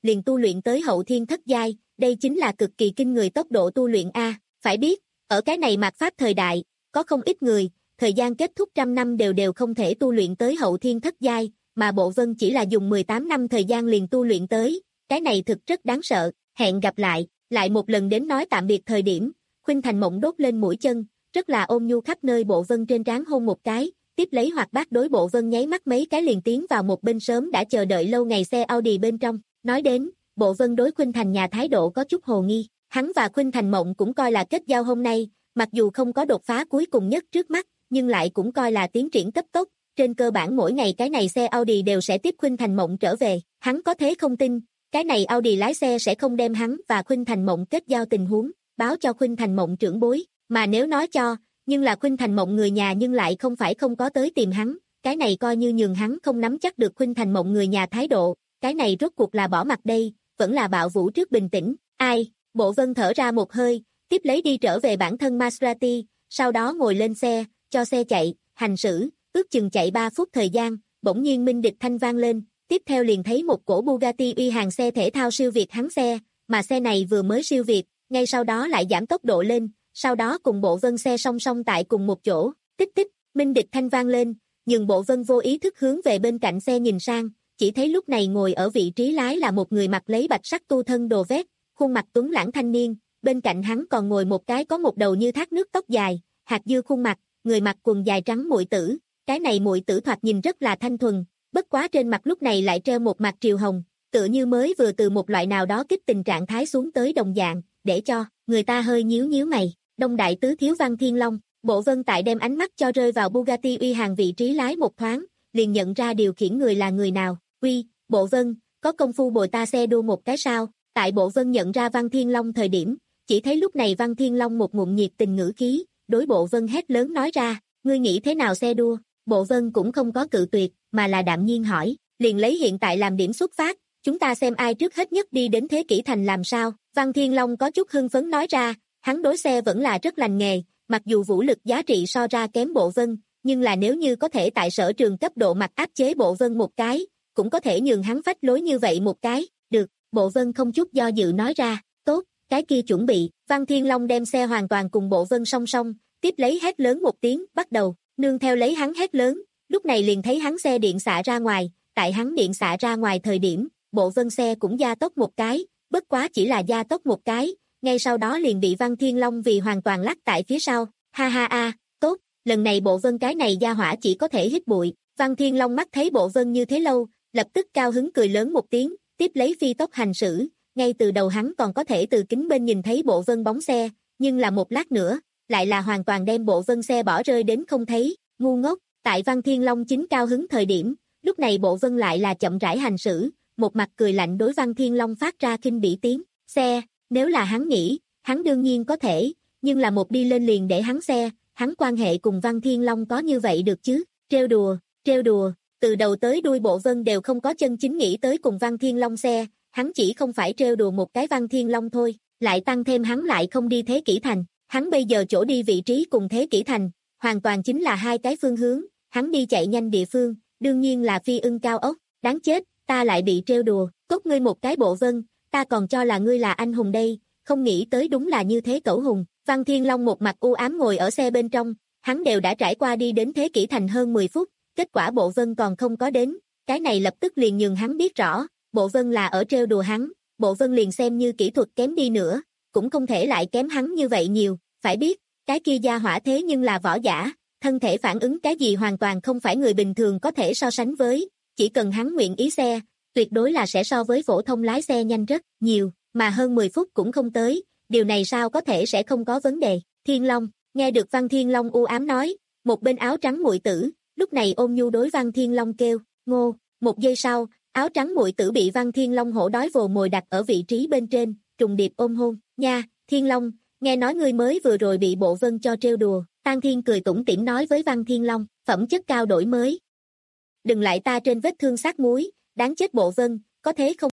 liền tu luyện tới hậu thiên thất giai, đây chính là cực kỳ kinh người tốc độ tu luyện a. Phải biết, ở cái này mạt pháp thời đại, có không ít người, thời gian kết thúc trăm năm đều đều không thể tu luyện tới hậu thiên thất giai, mà Bộ Vân chỉ là dùng mười tám năm thời gian liền tu luyện tới, cái này thực rất đáng sợ. Hẹn gặp lại, lại một lần đến nói tạm biệt thời điểm, Khuynh Thành Mộng đốt lên mũi chân, rất là ôm nhu khắp nơi Bộ Vân trên trán hôn một cái, tiếp lấy hoạt bát đối Bộ Vân nháy mắt mấy cái liền tiến vào một bên sớm đã chờ đợi lâu ngày xe Audi bên trong. Nói đến, Bộ Vân đối Khuynh Thành nhà thái độ có chút hồ nghi, hắn và Khuynh Thành Mộng cũng coi là kết giao hôm nay, mặc dù không có đột phá cuối cùng nhất trước mắt, nhưng lại cũng coi là tiến triển cấp tốc, trên cơ bản mỗi ngày cái này xe Audi đều sẽ tiếp Khuynh Thành Mộng trở về, hắn có thế không tin, cái này Audi lái xe sẽ không đem hắn và Khuynh Thành Mộng kết giao tình huống, báo cho Khuynh Thành Mộng trưởng bối, mà nếu nói cho, nhưng là Khuynh Thành Mộng người nhà nhưng lại không phải không có tới tìm hắn, cái này coi như nhường hắn không nắm chắc được Khuynh Thành Mộng người nhà thái độ, cái này rốt cuộc là bỏ mặt đây, vẫn là bạo vũ trước bình tĩnh, ai, Bộ Vân thở ra một hơi, tiếp lấy đi trở về bản thân Maserati, sau đó ngồi lên xe, cho xe chạy, hành xử, ước chừng chạy ba phút thời gian, bỗng nhiên minh địch thanh vang lên, tiếp theo liền thấy một cổ Bugatti uy hàng xe thể thao siêu việt hắn xe, mà xe này vừa mới siêu việt, ngay sau đó lại giảm tốc độ lên, sau đó cùng Bộ Vân xe song song tại cùng một chỗ, tích tích, minh địch thanh vang lên, nhưng Bộ Vân vô ý thức hướng về bên cạnh xe nhìn sang, chỉ thấy lúc này ngồi ở vị trí lái là một người mặc lấy bạch sắc tu thân đồ vest, khuôn mặt tuấn lãng thanh niên, bên cạnh hắn còn ngồi một cái có một đầu như thác nước tóc dài, hạt dưa khuôn mặt, người mặc quần dài trắng muội tử, cái này muội tử thoạt nhìn rất là thanh thuần, bất quá trên mặt lúc này lại treo một mặt triều hồng, tựa như mới vừa từ một loại nào đó kích tình trạng thái xuống tới đồng dạng, để cho người ta hơi nhíu nhíu mày. Đông đại tứ thiếu Văn Thiên Long, Bộ Vân tại đem ánh mắt cho rơi vào Bugatti uy hàng vị trí lái một thoáng, liền nhận ra điều khiển người là người nào. Uy, Bộ Vân, có công phu bồi ta xe đua một cái sao? Tại Bộ Vân nhận ra Văn Thiên Long thời điểm, chỉ thấy lúc này Văn Thiên Long một ngụm nhiệt tình ngữ khí, đối Bộ Vân hét lớn nói ra, ngươi nghĩ thế nào xe đua? Bộ Vân cũng không có cự tuyệt, mà là đạm nhiên hỏi, liền lấy hiện tại làm điểm xuất phát, chúng ta xem ai trước hết nhất đi đến Thế Kỷ Thành làm sao? Văn Thiên Long có chút hưng phấn nói ra, hắn đối xe vẫn là rất lành nghề, mặc dù vũ lực giá trị so ra kém Bộ Vân, nhưng là nếu như có thể tại sở trường cấp độ mặt áp chế Bộ Vân một cái, cũng có thể nhường hắn phách lối như vậy một cái, được, Bộ Vân không chút do dự nói ra, tốt, cái kia chuẩn bị, Văn Thiên Long đem xe hoàn toàn cùng Bộ Vân song song, tiếp lấy hét lớn một tiếng, bắt đầu, nương theo lấy hắn hét lớn, lúc này liền thấy hắn xe điện xạ ra ngoài, tại hắn điện xạ ra ngoài thời điểm, Bộ Vân xe cũng gia tốc một cái, bất quá chỉ là gia tốc một cái, ngay sau đó liền bị Văn Thiên Long vì hoàn toàn lắc tại phía sau, ha ha a, tốt, lần này Bộ Vân cái này gia hỏa chỉ có thể hít bụi, Văn Thiên Long mắt thấy Bộ Vân như thế lâu, lập tức cao hứng cười lớn một tiếng, tiếp lấy phi tốc hành xử, ngay từ đầu hắn còn có thể từ kính bên nhìn thấy Bộ Vân bóng xe, nhưng là một lát nữa, lại là hoàn toàn đem Bộ Vân xe bỏ rơi đến không thấy, ngu ngốc, tại Văn Thiên Long chính cao hứng thời điểm, lúc này Bộ Vân lại là chậm rãi hành xử, một mặt cười lạnh đối Văn Thiên Long phát ra kinh bỉ tiếng, xe, nếu là hắn nghĩ, hắn đương nhiên có thể, nhưng là một đi lên liền để hắn xe, hắn quan hệ cùng Văn Thiên Long có như vậy được chứ, trêu đùa, trêu đùa, từ đầu tới đuôi Bộ Vân đều không có chân chính nghĩ tới cùng Văn Thiên Long xe, hắn chỉ không phải trêu đùa một cái Văn Thiên Long thôi, lại tăng thêm hắn lại không đi Thế Kỷ Thành, hắn bây giờ chỗ đi vị trí cùng Thế Kỷ Thành, hoàn toàn chính là hai cái phương hướng, hắn đi chạy nhanh địa phương, đương nhiên là Phi Ưng Cao Ốc, đáng chết, ta lại bị trêu đùa, cốt ngươi một cái Bộ Vân, ta còn cho là ngươi là anh hùng đây, không nghĩ tới đúng là như thế cẩu hùng. Văn Thiên Long một mặt u ám ngồi ở xe bên trong, hắn đều đã trải qua đi đến Thế Kỷ Thành hơn mười phút, kết quả Bộ Vân còn không có đến, cái này lập tức liền nhường hắn biết rõ, Bộ Vân là ở trêu đùa hắn, Bộ Vân liền xem như kỹ thuật kém đi nữa, cũng không thể lại kém hắn như vậy nhiều, phải biết, cái kia gia hỏa thế nhưng là võ giả, thân thể phản ứng cái gì hoàn toàn không phải người bình thường có thể so sánh với, chỉ cần hắn nguyện ý xe, tuyệt đối là sẽ so với phổ thông lái xe nhanh rất nhiều, mà hơn mười phút cũng không tới, điều này sao có thể sẽ không có vấn đề. Thiên Long, nghe được Văn Thiên Long u ám nói, một bên áo trắng muội tử, lúc này ôm nhu đối Văn Thiên Long kêu, ngô, một giây sau, áo trắng muội tử bị Văn Thiên Long hổ đói vồ mồi đặt ở vị trí bên trên, trùng điệp ôm hôn, nha, Thiên Long, nghe nói ngươi mới vừa rồi bị Bộ Vân cho trêu đùa, Tang Thiên cười tủm tỉm nói với Văn Thiên Long, phẩm chất cao đổi mới. Đừng lại ta trên vết thương sát muối, đáng chết Bộ Vân, có thế không?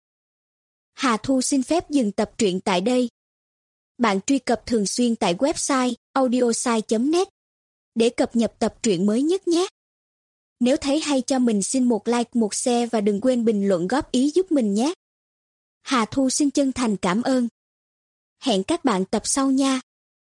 Hà Thu xin phép dừng tập truyện tại đây. Bạn truy cập thường xuyên tại website audiosai chấm net để cập nhật tập truyện mới nhất nhé. Nếu thấy hay cho mình xin một like một share và đừng quên bình luận góp ý giúp mình nhé. Hà Thu xin chân thành cảm ơn. Hẹn các bạn tập sau nha.